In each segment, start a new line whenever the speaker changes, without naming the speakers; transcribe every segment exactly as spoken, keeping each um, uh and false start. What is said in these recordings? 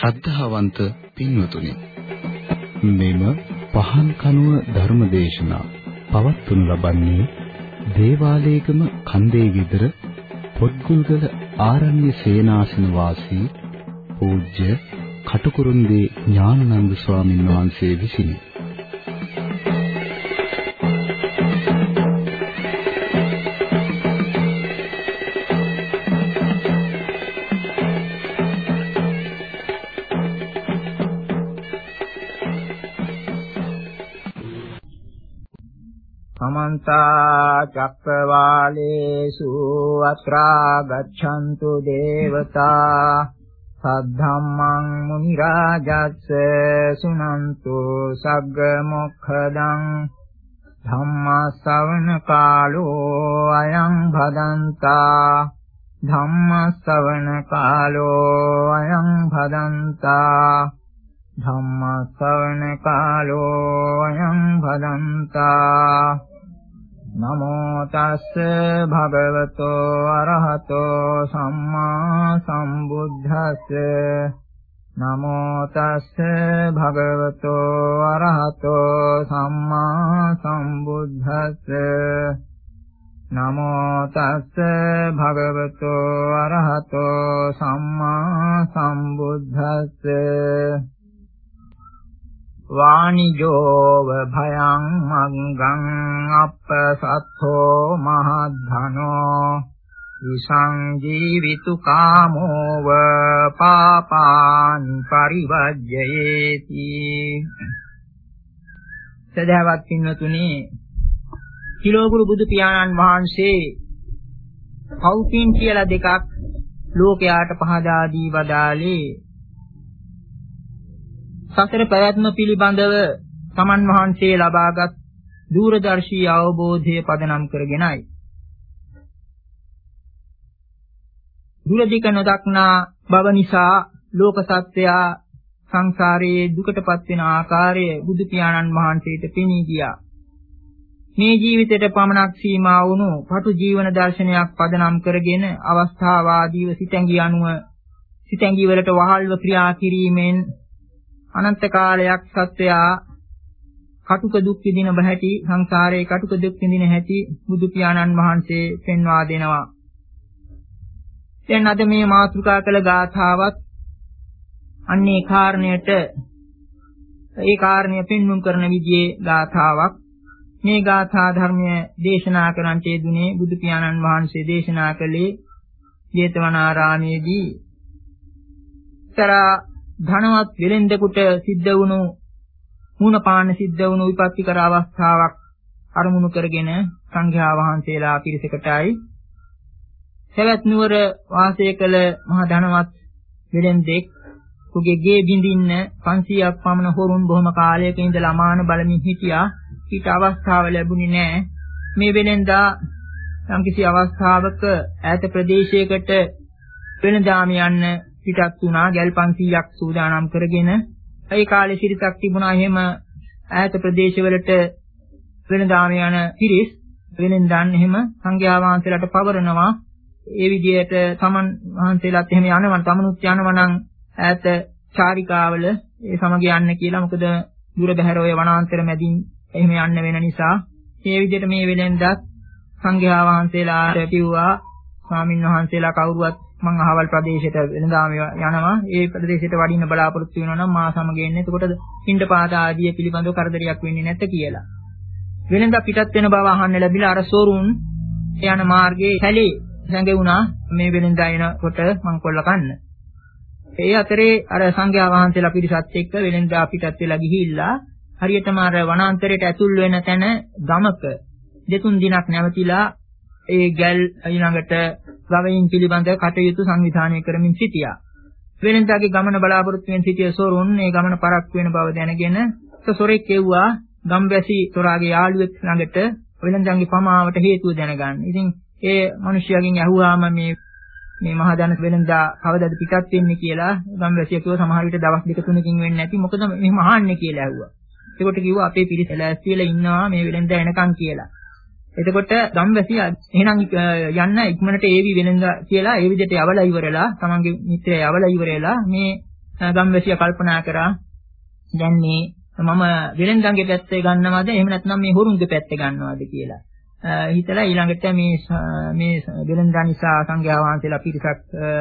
ශ්‍රද්ධාවන්ත පින්වතුනි, මෙම පහන් කනුව ධර්මදේශනා පවත්වනු ලබන්නේ දේවාලේගම කන්දේ විතර පොත්ගුල්ගල ආරණ්‍ය සේනාසන වාසී පූජ්‍ය කටුකුරුන්දී ඥානানন্দ ස්වාමීන් වහන්සේ විසිනි.
समन्ता चक्रवालेषु अत्रा गच्छन्तु देवता सद्धम्मं मुनिराजस्य सुनन्तु सग्गमोक्षदं धम्मश्रवण कालो अयं भदन्ता धम्मश्रवण कालो अयं भदन्ता धम्मश्रवण कालो अयं भदन्ता नमो तस्से भगवतो अरहतो सम्मा सम्बुद्धस्से नमो तस्से भगवतो अरहतो सम्मा सम्बुद्धस्से नमो तस्से भगवतो अरहतो सम्मा सम्बुद्धस्से वाणिजोव भयं मङ्गं अपसत्थो महद्धनो विसञ्जीवितु कामोव पापान् परिवर्जयेति. සදහවත් පින්වතුනි, කිලෝගුරු බුදු පියාණන් වහන්සේ පෞපින් කියලා දෙකක් ලෝකයාට පහදා දී වදාළේ සතර ප්‍රයත්න පිළිබඳව සමන් වහන්සේ ලබාගත් දූරදර්ශී අවබෝධය පදනම් කරගෙනයි. දුරදික නොදක්නා බව නිසා ලෝක සත්‍යයා සංසාරයේ දුකටපත් වෙන ආකාරය බුදු පියාණන් වහන්සේට පෙනී ගියා. මේ ජීවිතයට පමණක් සීමා වුණු පටු ජීවන දර්ශනයක් පදනම් කරගෙන අවස්ථාවාදීව සිතැඟි අනුව සිතැඟි වලට වහල්ව ක්‍රියා කිරීමෙන් අනන්ත කාලයක් සත්‍යයා කටුක දුක් විඳින බහැටි සංසාරයේ කටුක දුක් විඳින හැටි බුදු පියාණන් වහන්සේ පෙන්වා දෙනවා. දැන් අද මේ මාතෘකා කළ ගාථාවත් අන්නේ කාරණයට ඒ කාරණය පෙන්වුම් කරන විදිහේ ගාථාවක්. මේ ගාථා ධර්මය දේශනා කරන්නට යෙදුනේ බුදු පියාණන් වහන්සේ දේශනා කළේ ජේතවනාරාමේදී. තරා ධනවත් වෙලෙන්දෙකුට සිද්ධ වුණු මුණපාන සිද්ධ වුණු විපත්තිකර අවස්ථාවක් අරමුණු කරගෙන සංඝයා වහන්සේලා පිරිසකටයි සවැත් නුවර වාසය කළ මහ ධනවත් වෙලෙන්දෙක් කුගේ ගේ බින්දින්න පන්සීයක් පමණ හොරුන් බොහොම කාලයක ඉඳලා අමාන බලමින් හිටියා. ඊට අවස්ථාව ලැබුණේ නැහැ. මේ වෙලෙන්දා යම්කිසි අවස්ථාවක ඈත ප්‍රදේශයකට වෙනදාම යන්න පිටත් වුණා. ගල් පන්සීයක් සූදානම් කරගෙන ඒ කාලේ සිරිතක් තිබුණා. එහෙම ඈත ප්‍රදේශවලට වෙනදාම යන පිරිස් වෙනෙන්දාන් එහෙම සංඝයා වහන්සේලාට පවරනවා. ඒ විදිහට තමන් වහන්සේලාත් එහෙම යනවා. තමනුත් යනවා නම් ඈත චාරිකාවල ඒ සමග යන්න කියලා. මොකද දුර බැහැර ඔය වනාන්තර මැදින් එහෙම යන්න වෙන නිසා මේ විදිහට මේ වෙලෙන්දත් සංඝයා වහන්සේලාට කිව්වා ස්වාමින් වහන්සේලා කවුරුවත් මං අහවල් ප්‍රදේශයට වෙනදාම යනවා. ඒ ප්‍රදේශයට වඩින්න බලාපොරොත්තු වෙනවා නම් මා සමග එන්න. එතකොට පින්ඩපාත ආදිය පිළිබඳව කරදරයක් වෙන්නේ නැත කියලා. වෙනදා පිටත් වෙන බව අහන්න ලැබිලා අර සෝරුන් යන මාර්ගයේ කැලේ සංගෙවුණා. මේ වෙනදා එනකොට මං කොල්ල කන්න. ඒ අතරේ අර සංඝයා වහන්සේලා පිරිසත් එක්ක වෙනදා පිටත් වෙලා ගිහිල්ලා හරියටම අර වනාන්තරයට ඇතුල් වෙන තැන ගමක දෙතුන් දිනක් නැවතිලා ඒ ගල් ඊළඟට ගවයින් පිළිබඳ කටයුතු සංවිධානය කරමින් සිටියා. වෙනදාගේ ගමන බලාපොරොත්තු වෙන සිටිය සොරුන් ඒ ගමන පරක්කු වෙන බව දැනගෙන සොරෙක් එව්වා ගම්වැසි තොරාගේ යාළුවෙක් ළඟට වෙනදාගේ පමාවට හේතුව දැනගන්න. ඉතින් ඒ මිනිහයාගෙන් ඇහුවාම මේ මේ මහ ධන වෙනදා කවදාද පිටත් වෙන්නේ කියලා ගම්වැසියා කිව්වා සමහර විට දවස් දෙක තුනකින් වෙන්නේ නැති. මොකද මෙහෙම අහන්නේ කියලා ඇහුවා. එතකොට කිව්වා අපේ පිරිස ලෑස්ති වෙලා ඉන්නවා මේ වෙලෙන්දා එනකන් කියලා. එතකොට ගම්වැසියා එහෙනම් යන්න ඉක්මනට ඒවි වෙලෙන්දා කියලා ඒ විදිහට යවලා ඉවරලා තමන්ගේ මිත්‍රයා යවලා ඉවරලා මේ ගම්වැසියා කල්පනා කරා දැන් මේ මම වෙලෙන්දන්ගේ පැත්තේ ගන්නවද එහෙම නැත්නම් මේ හොරුන්ගේ පැත්තේ ගන්නවද කියලා. හිතලා ඊළඟට මේ මේ වෙලෙන්දන් නිසා සංඝයා වහන්සේලා පිරිසක්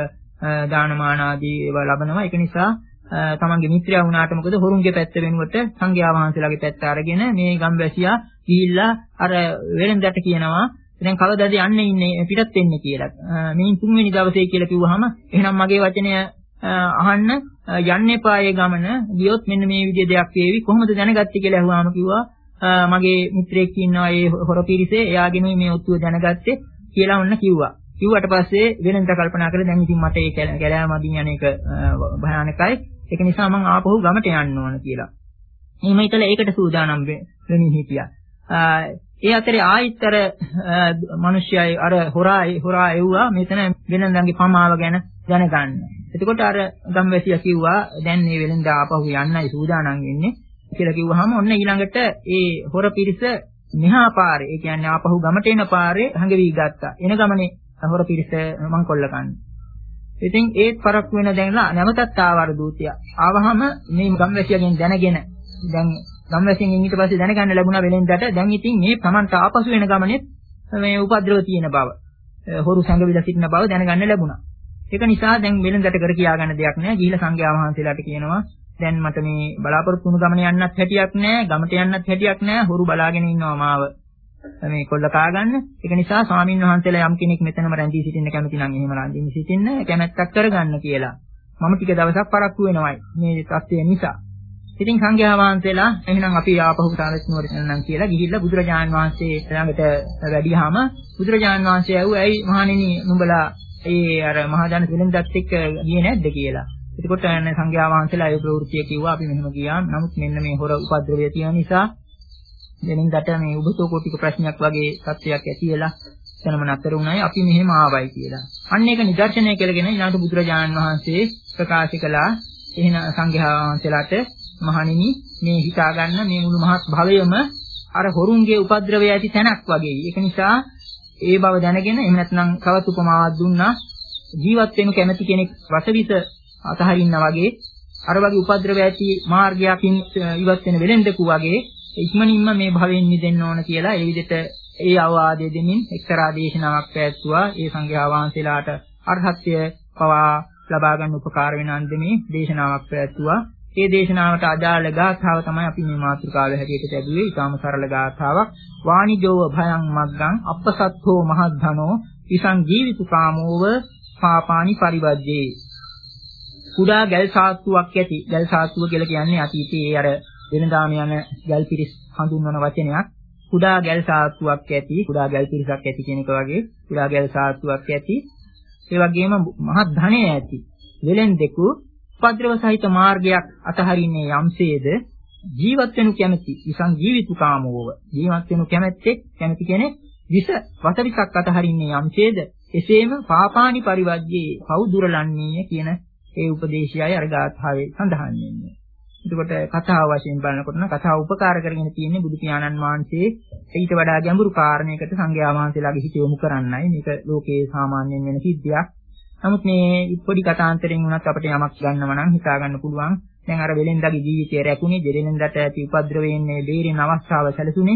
දානමාන ආදී ඒවා ලබනවා. ඒක නිසා තමන්ගේ මිත්‍රයා වුණාට මොකද හොරුන්ගේ පැත්ත වෙනුවට සංඝයා වහන්සේලාගේ පැත්ත අරගෙන මේ ගම්වැසියා ගිහිල්ලා අර වෙලෙන්දට කියනවා දැන් කවදාද යන්නේ ඉන්නේ පිටත් වෙන්නේ කියලා. මේ තුන්වෙනි දවසේ කියලා කිව්වහම එහෙනම් මගේ වචනය අහන්න යන්න එපා ඒ ගමන. ගියොත් මෙන්න මේ විදිහේ දෙයක් වේවි. කොහොමද දැනගත්තේ කියලා අහුවාම කිව්වා මගේ මිත්‍රයෙක් ඉන්නවා ඒ හොර පිරිසේ. එයාගෙන මේ ඔත්තුව දැනගත්තේ කියලා ඔන්න කිව්වා. කිව්වට පස්සේ වෙනන්ට කල්පනා කරලා දැන් ඉතින් මට ඒ කැලෑව මදින් යන එක භයානකයි. ඒක නිසා මම ආපහු ගමට යන්න ඕන කියලා. එහෙම හිතලා ඒකට සූදානම් වෙමින් හිටියා. ඒ අතරේ ආයිත්තර මිනිස්සයයි අර හොරා හොරා එව්වා මෙතන වෙනඳන්ගේ පමාව ගැන දැනගන්න. එතකොට අර ගම්වැසියා කිව්වා දැන් මේ වෙලෙන්ද ආපහු යන්නයි සූදානම් වෙන්නේ කියලා කිව්වහම ඔන්න ඊළඟට ඒ හොර පිරිස මෙහා පාරේ ඒ කියන්නේ ආපහු ගමට එන පාරේ හංගවි ගත්තා. එන ගමනේ හොර පිරිස මං කොල්ල කන්නේ. ඉතින් ඒත් පරක් වෙන දැන්ලා නැවතත් ආවර දූතියා. ආවහම මේ ගම්වැසියාගෙන් දැනගෙන දැන් ගම්වැසියන් ඊට පස්සේ දැනගන්න ලැබුණා වෙලෙන්දට දැන් ඉතින් මේ Tamanta ආපසු වෙන ගමනේ මේ උපද්‍රව තියෙන බව හොරු සංගවිලා සිටින බව දැනගන්න ලැබුණා. ඒක නිසා දැන් වෙලෙන්දට කර කියා ගන්න දෙයක් නැහැ. ගිහිලා සංඝයා වහන්සේලාට කියනවා දැන් මට මේ බලාපොරොත්තු වුණු ගමන යන්නත් හැටියක් නැහැ, ගමට යන්නත් හැටියක් නැහැ. හොරු බලාගෙන ඉන්නවා මාව මේ කොල්ල කා ගන්න. ඒක නිසා ස්වාමින් වහන්සේලා යම් කෙනෙක් මෙතනම රැඳී සිටින්න කැමති නම් එහෙම රැඳී සිටින්න කැමැත්තක් කරගන්න කියලා. මම ටික දවසක් පරක්කු වෙනවයි මේ තත්ත්වය නිසා. ඉතින් සංඝයා වහන්සේලා එහෙනම් අපි ආපහු සාරත් නුවර යන්නම් කියලා ගිහිල්ලා බුදුරජාන් වහන්සේ ළඟට වැඩියාම බුදුරජාන් වහන්සේ ඇහුවා ඇයි මහණෙනි නුඹලා ඒ අර මහජන වෙලෙන්දත් එක්ක ගියේ නැද්ද කියලා. එතකොට සංඝයා වහන්සේලා ඒ ප්‍රවෘත්තිය කිව්වා අපි මෙහෙම ගියා. නමුත් මෙන්න මේ හොර උපද්‍රවය තියෙන නිසා වෙලෙන්දට මේ උබතෝ කොටික ප්‍රශ්නයක් වගේ තත්ත්වයක් ඇති වෙලා එතනම නතර වුණායි අපි මෙහෙම ආවයි කියලා. අන්න ඒක නිදර්ශනය කරගෙන ඊළඟට බුදුරජාන් වහන්සේ ප්‍රකාශ කළා එහෙනම් සංඝයා වහන්සේලාට මහණෙනි මේ හිතා ගන්න මේ මුළු මහත් භවයම අර හොරුන්ගේ උපද්‍රවය ඇති තැනක් වගේ. ඒක නිසා ඒ බව දැනගෙන එහෙම නැත්නම් තවත් උපමාවක් දුන්නා ජීවත් වෙන කැමැති කෙනෙක් රසවිස අතහරින්නා වගේ අර වගේ උපද්‍රවය ඇති මාර්ගයකින් ඉවත් වෙන වෙලෙන්දකු වගේ ඉක්මනින්ම මේ භවයෙන් මිදෙන්න ඕන කියලා ඒ විදිහට ඒ අවවාදය දෙමින් එක්තරා දේශනාවක් පැවැත්වුවා. ඒ සංඝයා වහන්සේලාට අරහත්ත්වය පවා ලබා ගන්න උපකාර වෙන අන්දමේ දේශනාවක් පැවැත්වුවා. ඒ දේශනාවට අදාළ ගාථාව තමයි අපි මේ මාතෘකාවේ හැටියට ලැබුවේ. ඊටාම සරල ගාථාවක්. වාණිජෝව භයං මග්ගං අප්පසත්තෝ මහද්ධනෝ විසං ජීවිතු කාමෝව පාපානි පරිවජ්ජේ. කුඩා ගල් සාත්තුවක් ඇති. ගල් සාත්තුව කියලා කියන්නේ අතීතයේ අර වෙනදාම යන ගල් පිරිස් හඳුන්වන වචනයක්. කුඩා ගල් සාත්තුවක් ඇති. කුඩා ගල් පිරිසක් ඇති කියන එක වගේ කුඩා ගල් සාත්තුවක් ඇති. ඒ වගේම මහත් ධනය ඇති. වෙලෙන්දෙකු උපද්‍රව සහිත මාර්ගයක් අතහරින්නේ යම්සේද ජීවත් වෙනු කැමැති විසං ජීවිතු කාමෝව ජීවත් වෙනු කැමැත්තේ කැමැති කෙනෙක් විස වසවිසක් අතහරින්නේ යම්සේද එසේම පාපානි පරිවජ්ජේ පව් දුරලන්නේ කියන ඒ උපදේශයයි අර ගාථාවේ සඳහන් වෙන්නේ. එතකොට කතාව වශයෙන් බලනකොට නම් කතාව උපකාර කරගෙන තියෙන්නේ බුදු පියාණන් වහන්සේ ඊට වඩා ගැඹුරු කාරණයකට සංඝයා වහන්සේලාගේ හිත යොමු කරන්නයි. මේක ලෝකයේ සාමාන්‍යයෙන් වෙන සිද්ධියක්. නමුත් මේ පොඩි කතාන්තරයෙන් වුණත් අපිට යමක් ගන්නව නම් හිතා ගන්න පුළුවන්. දැන් අර වෙලෙන්දගේ ජීවිතය රැකුනේ දෙලෙන්දට ඇති උපද්‍රවයෙන් මේ බේරෙන අවස්ථාව සැලසුනේ.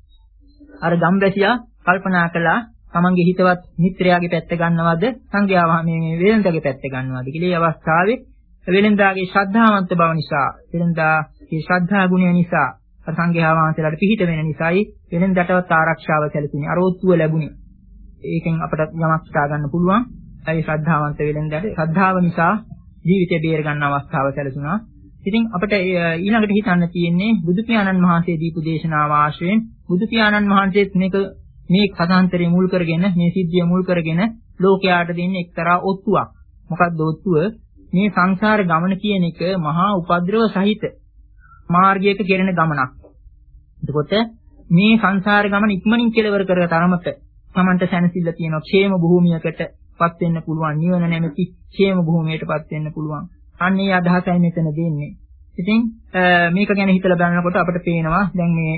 අර ගම්වැසියා කල්පනා කළා තමන්ගේ හිතවත් මිත්‍රයාගේ පැත්ත ගන්නවද සංඝයා මේ මේ වෙලෙන්දගේ පැත්ත ගන්නවද කියලා. මේ අවස්ථාවේ වෙලෙන්දාගේ ශ්‍රද්ධාවන්ත බව නිසා වෙලෙන්දාගේ ශ්‍රද්ධා ගුණය නිසා සංඝයා වහන්සේලාට පිහිට වෙන නිසායි වෙලෙන්දටවත් ආරක්ෂාව සැලසුනේ. අර ඔත්තුව ලැබුණේ. ඒකෙන් අපට යමක් හිතා ගන්න පුළුවන්. ඒ ශ්‍රද්ධාවන්ත වෙලෙන්දට ශ්‍රද්ධාව නිසා ජීවිතය බේර ගන්න අවස්ථාව සැලසුණා. ඉතින් අපිට ඊළඟට හිතන්න තියෙන්නේ බුදු පියාණන් වහන්සේ දීපු දේශනාව ආශ්‍රයෙන් බුදු පියාණන් වහන්සේත් මේක මේ කථාන්තරය මුල් කරගෙන මේ සිද්ධිය මුල් කරගෙන ලෝකයාට දෙන්නේ එක්තරා ඔත්තුවක්. මොකක්ද ඔත්තුව? මේ සංසාර ගමන කියන එක මහා උපද්‍රව සහිත මාර්ගයක කෙරෙන ගමනක්. එතකොට මේ සංසාර ගමන ඉක්මනින් කෙලවර කර තරමට Tamanta සැනසෙල්ල තියෙන ക്ഷേම භූමියකට පත් වෙන්න පුළුවන්. නිවන නැමැති ക്ഷേම භූමියටපත් වෙන්න පුළුවන්. අන්න ඒ අදහසයි මෙතන දෙන්නේ. ඉතින් මේක ගැන හිතලා බලනකොට අපිට පේනවා දැන් මේ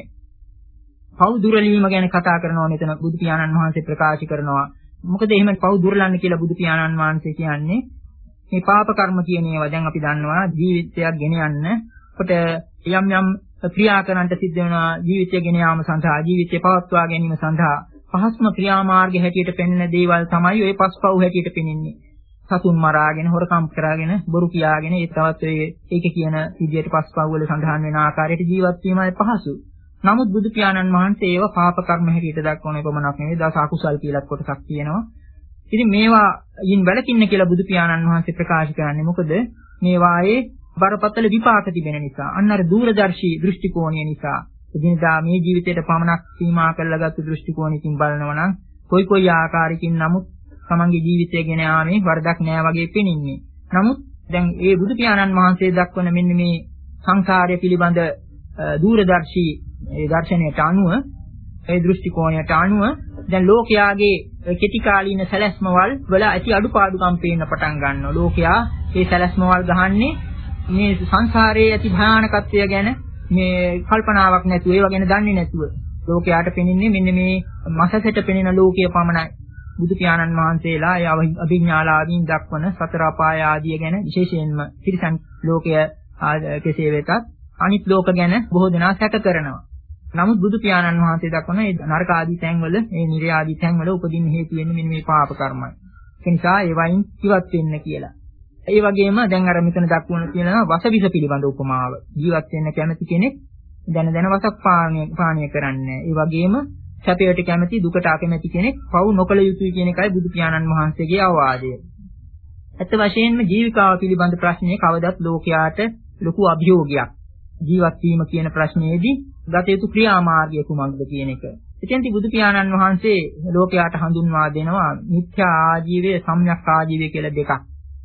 පව් දුරලීම ගැන කතා කරනවා මෙතන බුදු පියාණන් වහන්සේ ප්‍රකාශ කරනවා. මොකද එහෙම පව් දුරලන්න කියලා බුදු පියාණන් වහන්සේ කියන්නේ මේ පාප කර්ම කියන ඒවා දැන් අපි දන්නවා ජීවිතයක් ගෙන යන්න කොට යම් යම් ක්‍රියා කරන්නට සිද්ධ වෙනවා ජීවිතය ගෙන යාම සඳහා ජීවිතය පවත්වා ගැනීම සඳහා පහස්ම ක්‍රියාමාර්ග හැටියට පෙන්වන දේවල් තමයි ඔය පස්පව් හැටියට පෙනෙන්නේ. සතුන් මරාගෙන හොරකම් කරගෙන බොරු කියාගෙන ඒ තවත් ඒක කියන විදියට පස්පව් වල සඳහන් වෙන ආකාරයට ජීවත් වීමයි පහසු. නමුත් බුදු පියාණන් වහන්සේ ඒවා පාප කර්ම හැටියට දක්වන එකමනක් නෙවෙයි දස අකුසල් කියලා කොටසක් තියෙනවා. ඉතින් මේවා යින් වැළකින්න කියලා බුදු පියාණන් වහන්සේ ප්‍රකාශ කරන්නේ මොකද? මේවායේ බරපතල විපාක තිබෙන නිසා. අන්න අර දූරදර්ශී දෘෂ්ටි කෝණය නිසා. එදිනදා මේ ජීවිතයට පමණක් සීමා කරලාගත්තු දෘෂ්ටි කෝණයකින් බලනවා නම් කොයි කොයි ආකාරයකින් නමුත් තමන්ගේ ජීවිතය ගෙන යාමේ වරදක් නෑ වගේ පෙනෙන්නේ. නමුත් දැන් ඒ බුදු පියාණන් වහන්සේ දක්වන මෙන්න මේ සංසාරය පිළිබඳ දූරදර්ශී ඒ දර්ශනයට අනුව ඒ දෘෂ්ටි කෝණයට අනුව දැන් ලෝකයාගේ කෙටි කාලීන සැලැස්මවල් වල ඇති අඩුපාඩුකම් පේන්න පටන් ගන්නවා. ලෝකයා මේ සැලැස්මවල් ගහන්නේ මේ සංසාරයේ ඇති භයානකත්වය ගැන මේ කල්පනාවක් නැතුව ඒව ගැන දන්නේ නැතුව ලෝකයාට පෙනෙන්නේ මෙන්න මේ මසසට පෙනෙන ලෝකය පමණයි. බුදු පියාණන් වහන්සේලා ඒ අභිඥාලාදීන් දක්වන සතර අපාය ආදිය ගැන විශේෂයෙන්ම තිරිසන් ලෝකය කෙසේ වෙතත් අනිත් ලෝක ගැන බොහෝ දෙනා සැක කරනවා. නමුත් බුදු පියාණන් වහන්සේ දක්වන ඒ නරක ආදී තැන්වල ඒ නිර්ය ආදී තැන්වල උපදින්න හේතු වෙන්නේ මෙන්න මේ පාප කර්මයි. ඒ නිසා ඒවයින් ඉවත් වෙන්න කියලා. ඒ වගේම දැන් අර මෙතන දක්වන තියෙනවා වසවිස පිළිබඳ උපමාව. ජීවත් වෙන්න කැමති කෙනෙක් දැන දැන වසක් පානය පානීය කරන්නේ. ඒ වගේම සැපයට කැමති දුකට අකමැති කෙනෙක් පව් නොකළ යුතුයි කියන එකයි බුදු පියාණන් වහන්සේගේ අවවාදය. ඇත්ත වශයෙන්ම ජීවිකාව පිළිබඳ ප්‍රශ්නේ කවදත් ලෝකයාට ලොකු අභියෝගයක්. ජීවත් වීම කියන ප්‍රශ්නයේදී ගත යුතු ක්‍රියාමාර්ගය කුමක්ද කියන එක. එතෙන්දී බුදු පියාණන් වහන්සේ ලෝකයාට හඳුන්වා දෙනවා මිත්‍යා ආජීවය සම්‍යක් ආජීවය කියලා දෙකක්.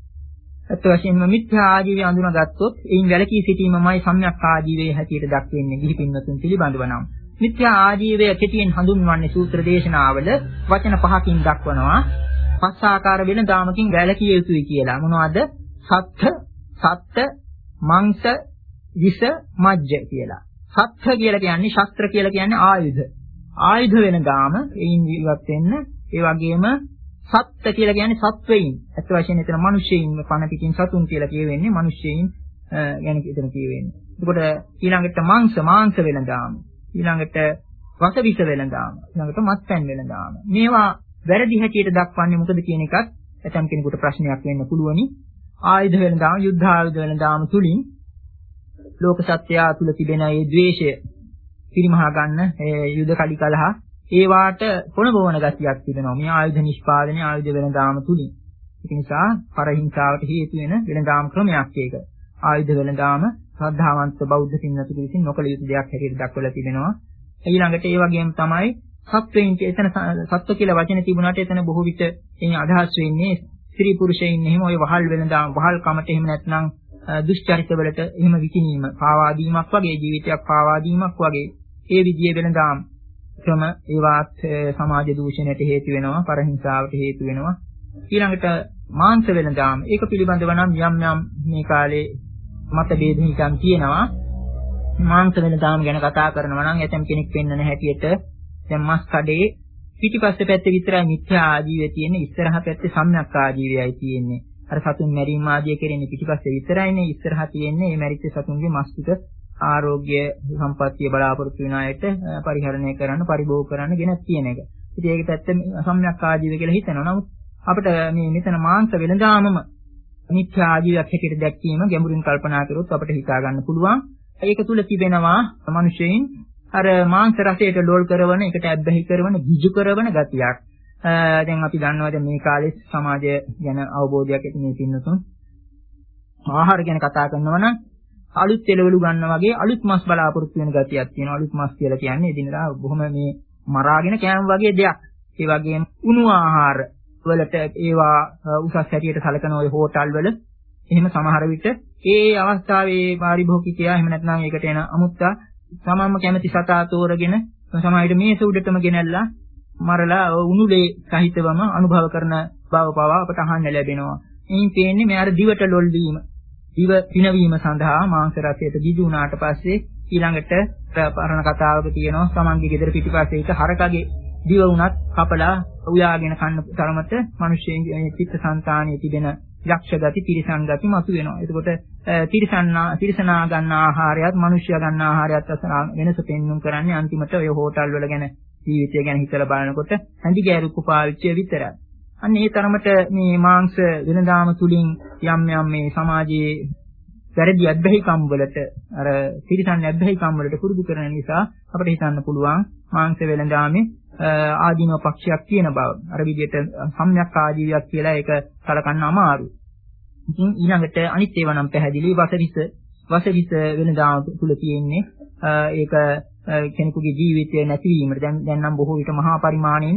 ඇත්ත වශයෙන්ම මිත්‍යා ආජීවය අඳුනගත්තොත් එයින් වැළකී සිටීමමයි සම්‍යක් ආජීවයේ හැටියට දක්වන්නේ ගිහි පින්වතුන් පිළිබඳව නම්. මිත්‍යා ආජීවය කෙටියෙන් හඳුන්වන්නේ සූත්‍ර දේශනාවල වචන පහකින් දක්වනවා. පස් ආකාර වෙනදාමකින් වැළකී යුතුයි කියලා. මොනවද? සත්ත්‍ය, සත්ත්‍ය, මංස, විස, මජ්ජ කියලා. සත්ත්‍ය කියලා කියන්නේ ශස්ත්‍ර කියලා කියන්නේ ආයුධ. ආයුධ වෙනදාම එයින් ඉවත් වෙන්න. ඒ වගේම සත්ත්‍ය කියලා කියන්නේ සත්වයින්. අත් වශයෙන් එතන මිනිස්සෙයින් පණ පිටින් සතුන් කියලා කියවෙන්නේ මිනිස්සෙයින් ගැන එතන කියවෙන්නේ. එතකොට ඊළඟට මාංශ මාංශ වෙනදාම. ඊළඟට රස විස වෙනදාම. ඊළඟට මත්පැන් වෙනදාම. මේවා වැරදි හැටියට දක්වන්නේ මොකද කියන එකත් ඇතම් කෙනෙකුට ප්‍රශ්නයක් වෙන්න පුළුවනි. ආයුධ වෙනදාම, යුද්ධ ආයුධ වෙනදාම තුලින් ලෝක සත්‍යය තුල තිබෙන මේ ද්වේෂය පිරිමහා ගන්න ඒ යුද කඩි කලහ ඒ වාට පොළඹවන ගතියක් තිබෙනවා. මේ ආයුධ නිෂ්පාදනය ආයුධ වෙනදාම තුලින්. ඒක නිසා පරහිංසාවට හේතු වෙන වෙනදාම ක්‍රමයක් ඒක. ආයුධ වෙනදාම ශ්‍රද්ධාවන්ත බෞද්ධ පින්වතුන් විසින් නොකළ යුතු දෙයක් හැටියට දක්වලා තිබෙනවා. ඊළඟට ඒ වගේම තමයි සත්වයින් එතන සත්ව කියලා වචන තිබුණාට එතන බොහෝ විට එයින් අදහස් වෙන්නේ ස්ත්‍රී පුරුෂයින් එහෙම ඔය වහල් වෙනදාම වහල් කමට එහෙම නැත්නම් දුෂ්චරිතවලට එහෙම විකිනීම පාවා දීමක් වගේ ජීවිතයක් පාවා දීමක් වගේ ඒ විදිය වෙනදාම ක්‍රම ඒවත් සමාජ දූෂණයට හේතු වෙනවා පරහිංසාවට හේතු වෙනවා. ඊළඟට මාංශ වෙනදාම ඒක පිළිබඳව නම් යම් යම් මේ කාලේ මත බෙදෙහිකම් තියෙනවා. මාංශ වෙනදාම ගැන කතා කරනවා නම් ඇතම් කෙනෙක් පෙන්වන හැටියට දැන් මස් කඩේ පිටිපස්සේ පැත්තේ විතරයි මිත්‍යා ආජීවය තියෙන්නේ, ඉස්සරහා පැත්තේ සම්‍යක් ආජීවයයි තියෙන්නේ. අර සතුන් මැරීම ආදිය කෙරෙන්නේ පිටිපස්සේ විතරයිනේ, ඉස්සරහා තියෙන්නේ මේ මැරිච්ච සතුන්ගේ මස් ටික ආරෝග්‍ය සම්පත්තිය බලාපොරොත්තු වෙන අයට පරිහරණය කරන්න පරිභෝග කරන්න ගෙනත් තියෙන එක. ඉතින් ඒක පැත්ත සම්‍යක් ආජීවය කියලා හිතනවා. නමුත් අපිට මේ මෙතන මාංශ වෙනදාමම මිත්‍යා ආජීවයක් හැටියට දැක්වීම ගැඹුරින් කල්පනා කරොත් අපිට හිතා ගන්න පුළුවන්. ඒක තුල තිබෙනවා මිනිසෙයින් අර මාංශ රසයට ලෝල් කරන, එකට ඇබ්බැහි කරන, ගිජු කරන ගතියක්. දැන් අපි දන්නවා දැන් මේ කාලේ සමාජය ගැන අවබෝධයක් ඇති මේ පින්නතුන් ආහාර ගැන කතා කරනවා නම් අලුත් එළවලු ගන්නවා වගේ අලුත් මස් බලාපොරොත්තු වෙන ගතියක් තියෙනවා. අලුත් මස් කියලා කියන්නේ එදිනදා බොහොම මේ මරාගෙන කෑම වගේ දෙයක්. ඒ වගේම උණු ආහාර වලට ඒවා උසස් හැටියට සැලකන ওই හෝටල් වල එහෙම සමහර විට ඒ අවස්ථාවේ පාරිභෝගිකයා එහෙම නැත්නම් ඒකට එන අමුත්තා තමන්ම කැමති සතා තෝරගෙන සමහර විට මේස උඩටම ගෙනල්ලා මරලා උණුලේ සහිතවම අනුභව කරන බව පවා අපට අහන්න ලැබෙනවා. එයින් තේන්නේ මේ අර දිවට ලොල් වීම, දිව පිනවීම සඳහා මාංශ රසයට ගිජු වුණාට පස්සේ ඊළඟට පරණ කතාවක තියෙනවා සමන්ගේ ගෙදර පිටිපස්සේ එක හරකගේ දිව උනත් කපලා උයාගෙන කන්න තරමට මිනිස්සුන්ගේ චිත්තසංතානයේ තිබෙන යක්ෂ ගති, තිරිසන් ගති මතුවෙනවා. එතකොට තිරිසන්නා තිරිසනා ගන්න ආහාරයත්, මිනිස්සයා ගන්න ආහාරයත් අතර වෙනස පෙන්වුම් කරන්නේ අන්තිමට ඔය හෝටල් වල ගැන ජීවිතය ගැන හිතලා බලනකොට හැඳි ගෑරුප්පු පාවිච්චිය විතරයි. අන්න ඒ තරමට මේ මාංශ වෙනදාම තුලින් යම් යම් මේ සමාජයේ වැරදි අත්බැහිකම් වලට අර තිරිසන් අත්බැහිකම් වලට පුරුදු කරන නිසා අපිට හිතන්න පුළුවන් මාංශ වෙනදාමේ ආදීනව පක්ෂයක් තියෙන බව. අර විදිහට සම්‍යක් ආජීවයක් කියලා ඒක සලකන්න අමාරුයි. ඉතින් ඊළඟට අනිත් ඒවා නම් පැහැදිලි වසවිස වසවිස වෙනදාම තුල තියෙන්නේ ඒක කෙනෙකුගේ ජීවිතය නැතිවීමට දැන් දැන් නම් බොහෝ විට මහා පරිමාණයෙන්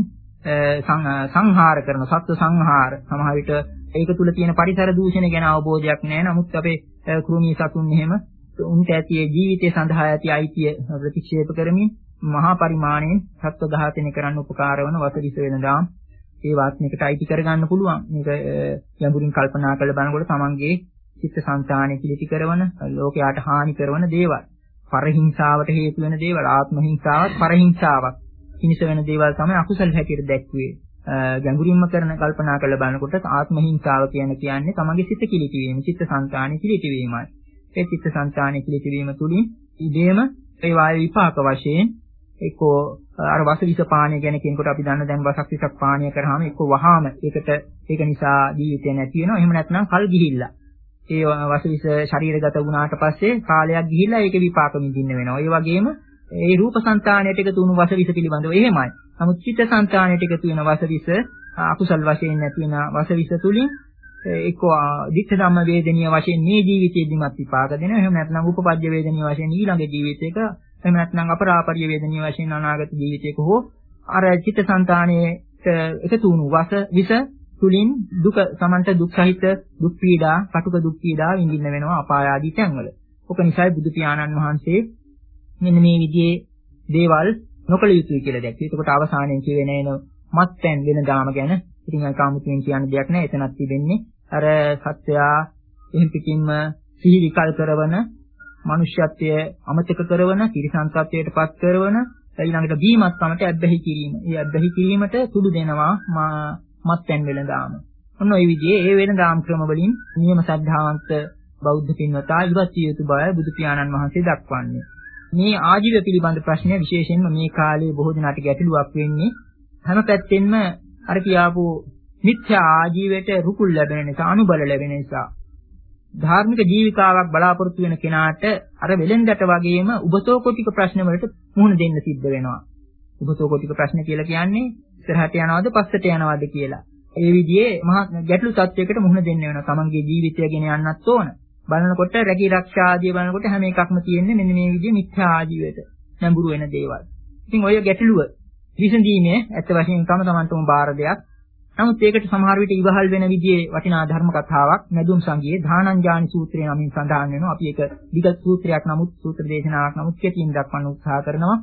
සංහාර කරන සත්ත්ව සංහාර සමහර විට ඒක තුල තියෙන පරිසර දූෂණය ගැන අවබෝධයක් නැහැ. නමුත් අපේ කෘමී සතුන් එහෙම උන්ට ඇති ජීවිතය සඳහා ඇති අයිතිය ප්‍රතික්ෂේප කරමින් මහා පරිමාණයෙන් සත්ත්ව ඝාතනය කරන්න උපකාර වන වසවිස වෙනදාම් ඒ වාස්නිකට අයිති කරගන්න පුළුවන්. මේක යඹුරින් කල්පනා කරලා බලනකොට තමන්ගේ චිත්තසංතානෙ කිලිටි කරන ලෝකයට හානි කරන දේවල්. පරහිංසාවට හේතු වෙන දේවල්, ආත්ම හිංසාවත් පරහිංසාවක් හිමිස වෙන දේවල් තමයි අකුසල හැටියට දැක්වේ. ගැඹුරින්ම කරන කල්පනා කරලා බලනකොට ආත්ම හිංසාව කියන කියන්නේ තමන්ගේ සිත කිලිටි වීම, චිත්තසංතානෙ කිලිටි වීමයි. ඒ චිත්තසංතානෙ කිලිටි වීම තුලින් ඉදීම ඒ වායු විපාක වශයෙන් එක්කෝ අර වසවිස පානය ගැන කියනකොට අපි දන්න දැන් වසක් විසක් පානය කරාම එක්කෝ වහාම ඒකට ඒක නිසා ජීවිතය නැති වෙනවා. එහෙම නැත්නම් කල් ගිහිල්ලා ඒ වසවිස ශරීරගත වුණාට පස්සේ කාලයක් ගිහිල්ලා ඒක විපාක විඳින්න වෙනවා. ඒ වගේම ඒ රූපසංතානයට එකතු වුණු වසවිස පිළිබඳව එහෙමයි. නමුත් චිත්තසංතානයට එකතු වෙන වසවිස අකුසල් වශයෙන් නැති වෙන වසවිස තුලින් එක්කෝ දික්ඛ ධම්ම වේදනීය වශයෙන් මේ ජීවිතයේදීමත් විපාක දෙනවා. එහෙම නැත්නම් උපපජ්ජ වේදනීය වශයෙන් ඊළඟ ජීවිතයක, එහෙම නැත්නම් අපරාපරිය වේදනීය වශයෙන් අනාගත ජීවිතයක හෝ අර චිත්තසංතානයේ එකතු වුණු වස විස තුලින් දුක සමන්ත දුක් සහිත දුක් පීඩා, කටුක දුක් පීඩා විඳින්න වෙනවා අපාය ආදී තැන්වල. ඔක නිසායි බුදු පියාණන් වහන්සේ මෙන්න මේ විදිහේ දේවල් නොකළ යුතුයි කියලා දැක්කේ. ඒකට අවසානයේ කියවෙන එන මත්පැන් වෙන දාම ගැන ඉතින් ඒක 아무තුමින් කියන්න දෙයක් නැහැ. එතනක් තිබෙන්නේ අර සත්‍යයා එහෙම් පිටින්ම සිහි විකල් කරවන, මනුෂ්‍යත්වය අමතක කරවන, තිරිසන් සත්වයටපත් කරවන, ඊළඟට බීමත්කමට ඇබ්බැහි කිරීම. ඒ ඇබ්බැහි කිරීමට තුඩු දෙනවා මත්පැන් වෙනදාම. ඔන්න ඔය විදිහේ ඒ වෙනදාම් ක්‍රම වලින් නියම සද්ධාවන්ත බෞද්ධ පින්වතා ඉවත් විය යුතු බව බුදු පියාණන් වහන්සේ දක්වන්නේ. මේ ආජීව පිළිබඳ ප්‍රශ්නය විශේෂයෙන්ම මේ කාලේ බොහෝ දෙනාට ගැටලුවක් වෙන්නේ හැම පැත්තෙන්ම අර කියාපු මිත්‍යා ආජීවයට රුකුල් ලැබෙන නිසා, අනුබල ලැබෙන නිසා ධාර්මික ජීවිතාවක් බලාපොරොත්තු වෙන කෙනාට අර වෙලෙන්දට වගේම උබතෝ කොටික ප්‍රශ්න වලට මුහුණ දෙන්න සිද්ධ වෙනවා. උබතෝ කොටික ප්‍රශ්න කියලා කියන්නේ ඉස්සරහට යනවද පස්සට යනවද කියලා. ඒ විදිහේ මහා ගැටලු තත්යකට මුහුණ දෙන්න වෙනවා. තමන්ගේ ජීවිතය ගෙන යන්නත් ඕන. බලනකොට රැකී ආරක්ෂා ආදී බලනකොට හැම එකක්ම තියෙන්නේ මෙන්න මේ විදිහේ මිත්‍යා ආජීවයට නැඹුරු වෙන දේවල්. ඉතින් ඔය ගැටලුව විසඳීමේ ඇත්ත වශයෙන්ම තම තමන්ටම බාර දෙයක්. නමුත් ඒකට සමහර විට ඉවහල් වෙන විදිහේ වටිනා ධර්ම කතාවක් මැදුම් සංගියේ ධානංජානි සූත්‍රය නමින් සඳහන් වෙනවා. අපි ඒක දිග සූත්‍රයක් නමුත් සූත්‍ර දේශනාවක් නමුත් කෙටියෙන් දක්වන්න උත්සාහ කරනවා.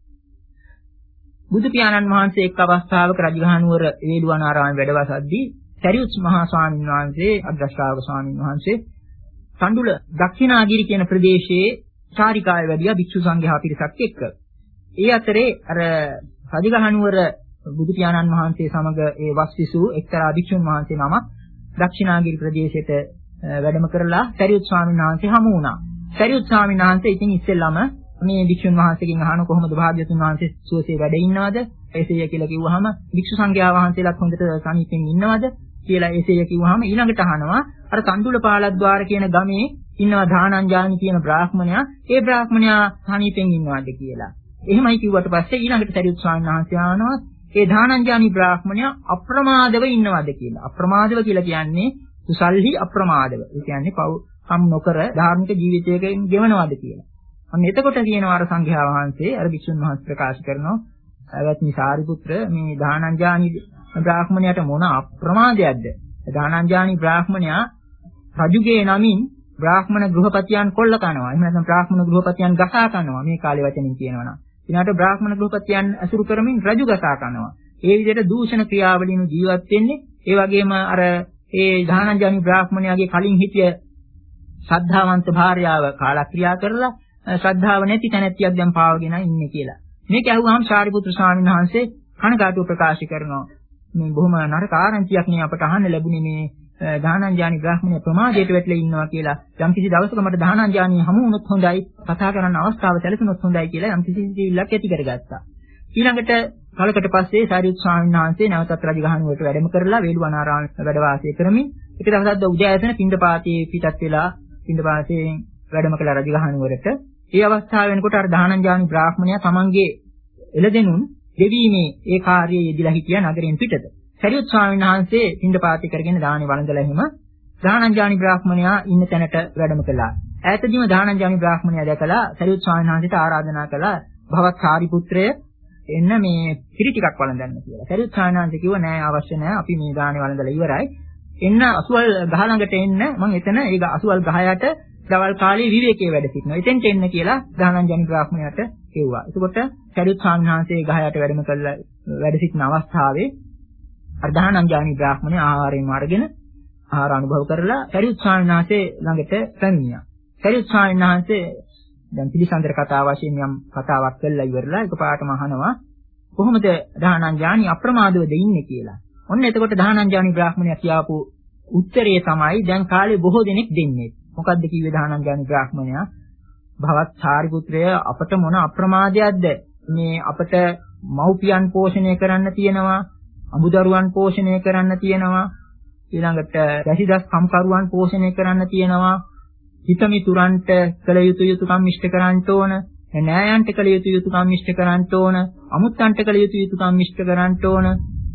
බුදු පියාණන් වහන්සේ එක් අවස්ථාවක රජගහනුවර වේළුවනාරාමයේ වැඩවසද්දී සරියුත් මහා ස්වාමීන් වහන්සේ අග්‍රශ්‍රාවක ස්වාමීන් වහන්සේ කණ්ඩුල දක්ෂිනාගිරි කියන ප්‍රදේශයේ චාරිකාවේ වැඩියා භික්ෂු සංඝයා පිරිසක් එක්ක. ඒ අතරේ අර රජගහනුවර බුදු පියාණන් වහන්සේ සමග ඒ වස්විසු එක්තරා භික්ෂුන් වහන්සේ නමක් දක්ෂිනාගිරි ප්‍රදේශයට වැඩම කරලා සරියුත් ස්වාමීන් වහන්සේ හමු වුණා. සරියුත් ස්වාමීන් වහන්සේ ඉතින් ඉස්සෙල්ලාම මේ භික්ෂුන් වහන්සේගෙන් අහන කොහොමද භාග්‍යතුන් වහන්සේ සුවසේ වැඩ ඉන්නවද? එසේය කියලා කිව්වහම භික්ෂු සංඝයා වහන්සේලාත් හොඳට සමීපෙන් ඉන්නවද කියලා එසේය කිව්වහම ඊළඟට අහනවා අර කන්දුල පාලද්වාර කියන ගමේ ඉන්නවා ධානංජානි කියන බ්‍රාහ්මණයා. ඒ බ්‍රාහ්මණයා සමීපෙන් ඉන්නවද කියලා. එහෙමයි කිව්වට පස්සේ ඊළඟට සරියුත් ස්වාමීන් වහන්සේ අහනවා ඒ ධානංජානි බ්‍රාහ්මණයා අප්‍රමාදව ඉන්නවද කියලා. අප්‍රමාදව කියලා කියන්නේ කුසල්හි අප්‍රමාදව. ඒ කියන්නේ පව් කම් නොකර ධාර්මික ජීවිතයකින් ගෙවනවද කියලා. අන්න එතකොට කියනවා අර සංඝයා වහන්සේ අර භික්ෂුන් වහන්සේ ප්‍රකාශ කරනවා අවත්නි සාරිපුත්‍ර මේ ධානංජානි බ්‍රාහ්මණයාට මොන අප්‍රමාදයක්ද? ධානංජානි බ්‍රාහ්මණයා රජුගේ නමින් බ්‍රාහ්මණ ගෘහපතියන් කොල්ල කනවා. එහෙම නැත්නම් බ්‍රාහ්මණ ගෘහපතියන් ගසා කනවා. මේ කාලේ වචනින් කියනවා නම්. ඊළඟට බ්‍රාහ්මණ ගෘහපතියන් අසුරු කරමින් රජු ගසා කනවා. ඒ විදිහට දූෂණ ක්‍රියාවලින් ජීවත් වෙන්නේ. ඒ වගේම අර ඒ ධානංජානි බ්‍රාහ්මණයාගේ කලින් හිටිය ශ්‍රද්ධාවන්ත භාර්යාව කාලක්‍රියා කරලා ශ්‍රද්ධාව නැති තැනැත්තියක් දැන් පාවගෙන ඉන්නේ කියලා. මේක ඇහුවාම ශාරිපුත්‍ර ස්වාමීන් වහන්සේ කනගාටුව ප්‍රකාශ කරනවා. මේ බොහොම නරක ආරංචියක් නේ අපට අහන්න ලැබුණේ මේ දානංජානි බ්‍රාහ්මණය ප්‍රමාදයට වැටලා ඉන්නවා කියලා යම්කිසි දවසක මට දානංජානි හමු වුණොත් හොඳයි කතා කරන්න අවස්ථාව සැලසුණොත් හොඳයි කියලා යම්කිසි සිතිවිල්ලක් ඇති කරගත්තා. ඊළඟට කලකට පස්සේ සාරිපුත් ස්වාමීන් වහන්සේ නැවතත් රජගහනුවරට වැඩම කරලා වේළුවනාරාමයේ වැඩ වාසය කරමින් එක දවසක් උදෑසන පින්ඩපාතයේ පිටත් වෙලා පින්ඩපාතයෙන් වැඩම කළ රජගහනුවරට ඒ අවස්ථාව වෙනකොට අර දානංජානි බ්‍රාහ්මණයා තමන්ගේ එළදෙනුන් දෙවීමේ ඒ කාර්යයේ යෙදලා හිටියා නගරෙන් පිටත. සරියුත් ස්වාමීන් වහන්සේ පින්ඩපාතේ කරගෙන දානේ වළඳලා එහෙම දානංජානි බ්‍රාහ්මණයා ඉන්න තැනට වැඩම කළා. ඈතදීම දානංජානි බ්‍රාහ්මණයා දැකලා සරියුත් ස්වාමීන් වහන්සේට ආරාධනා කළා භවත් සාරිපුත්‍රය එන්න මේ කිරි ටිකක් වළඳන්න කියලා. සරියුත් ස්වාමීන් වහන්සේ කිව්වා නෑ අවශ්‍ය නෑ අපි මේ දානේ වළඳලා ඉවරයි. එන්න අසුවල් ගහ ළඟට එන්න මම එතන ඒ අසුවල් ගහ යට දවල් කාලේ විවේකයේ වැඩ සිටිනවා. එතෙන්ට එන්න කියලා දානංජානි බ්‍රාහ්මණයාට කිව්වා. එතකොට සරියුත් ස්වාමීන් වහන්සේ ගහ යට වැඩම කළා වැඩ සිටින අවස්ථාවේ අර දානංජානි බ්‍රාහ්මණය ආහාරයෙන් අරගෙන ආහාර අනුභව කරලා සරියුත් ස්වාමීන් වහන්සේ ළඟට පැමිණියා. සරියුත් ස්වාමීන් වහන්සේ දැන් පිළිසඳර කතාව වශයෙන් යම් කතාවක් කළා ඉවරලා එකපාරටම අහනවා කොහොමද දානංජානි අප්‍රමාදවද ඉන්නේ කියලා. ඔන්න එතකොට දානංජානි බ්‍රාහ්මණයා කියාපු උත්තරය තමයි දැන් කාලේ බොහෝ දෙනෙක් දෙන්නේ. මොකද්ද කිව්වේ දානංජානි බ්‍රාහ්මණයා? භවත් සාරිපුත්‍රය අපට මොන අප්‍රමාදයක්ද? මේ අපට මව්පියන් පෝෂණය කරන්න තියෙනවා, අමුදරුවන් පෝෂණය කරන්න තියෙනවා, ඊළඟට රැසිදස් කම්කරුවන් පෝෂණය කරන්න තියෙනවා, හිතමිතුරන්ට කළ යුතු යුතුකම් ඉෂ්ට කරන්න ඕන, නෑයන්ට කළ යුතු යුතුකම් ඉෂ්ට කරන්න ඕන, අමුත්තන්ට කළ යුතු යුතුකම් ඉෂ්ට කරන්න ඕන.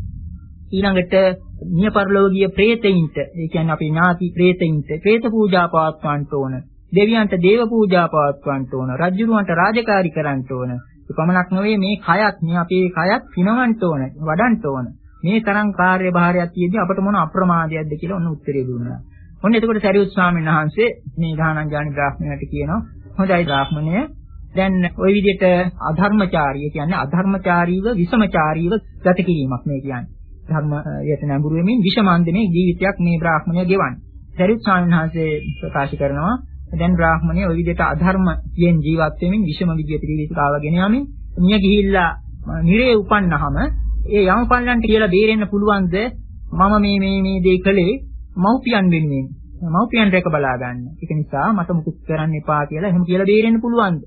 ඊළඟට නිය පරලෝකීය ප්‍රේතයින්ට, ඒ කියන්නේ අපේ ඥාති ප්‍රේතයින්ට ප්‍රේත පූජා පවත්වන්න ඕන, දෙවියන්ට දේව පූජා පවත්වන්න ඕන, රජුරුවන්ට රාජකාරී කරන්න ඕන. ඒ පමණක් නෙවෙයි මේ කයත් මේ අපේ කයත් පිනවන්න ඕන, වඩන්න ඕන. මේ තරම් කාර්යභාරයක් තියෙද්දි අපට මොන අප්‍රමාදයක්ද කියලා ඔන්න උත්තරේ දුන්නා. ඔන්න එතකොට සරියුත් ස්වාමීන් වහන්සේ මේ දානංජානි බ්‍රාහ්මණයට කියනවා හොඳයි බ්‍රාහ්මණය දැන් ওই විදිහට අධර්මචාරීය කියන්නේ අධර්මචාරීව විෂමචාරීව ගත කිරීමක් මේ කියන්නේ. ධර්මයට නැඹුරු වෙමින් විෂමාන්දනේ ජීවිතයක් මේ බ්‍රාහ්මණය ගෙවන්නේ. සරියුත් ස්වාමීන් වහන්සේ ප්‍රකාශ කරනවා දැන් බ්‍රාහ්මණය ওই විදිහට අධර්මයෙන් ජීවත් වෙමින් විෂම විදියට ජීවිතාවගෙන යමින් මිය ගිහිල්ලා නිරේ උපන්නහම ඒ යමපල්ලන්ට කියලා බේරෙන්න පුළුවන්ද මම මේ මේ මේ දේ කළේ මව්පියන් වෙනුවෙන් මව්පියන් රැක බලා ගන්න. ඒක නිසා මට මුකුත් කරන්න එපා කියලා එහෙම කියලා බේරෙන්න පුළුවන්ද?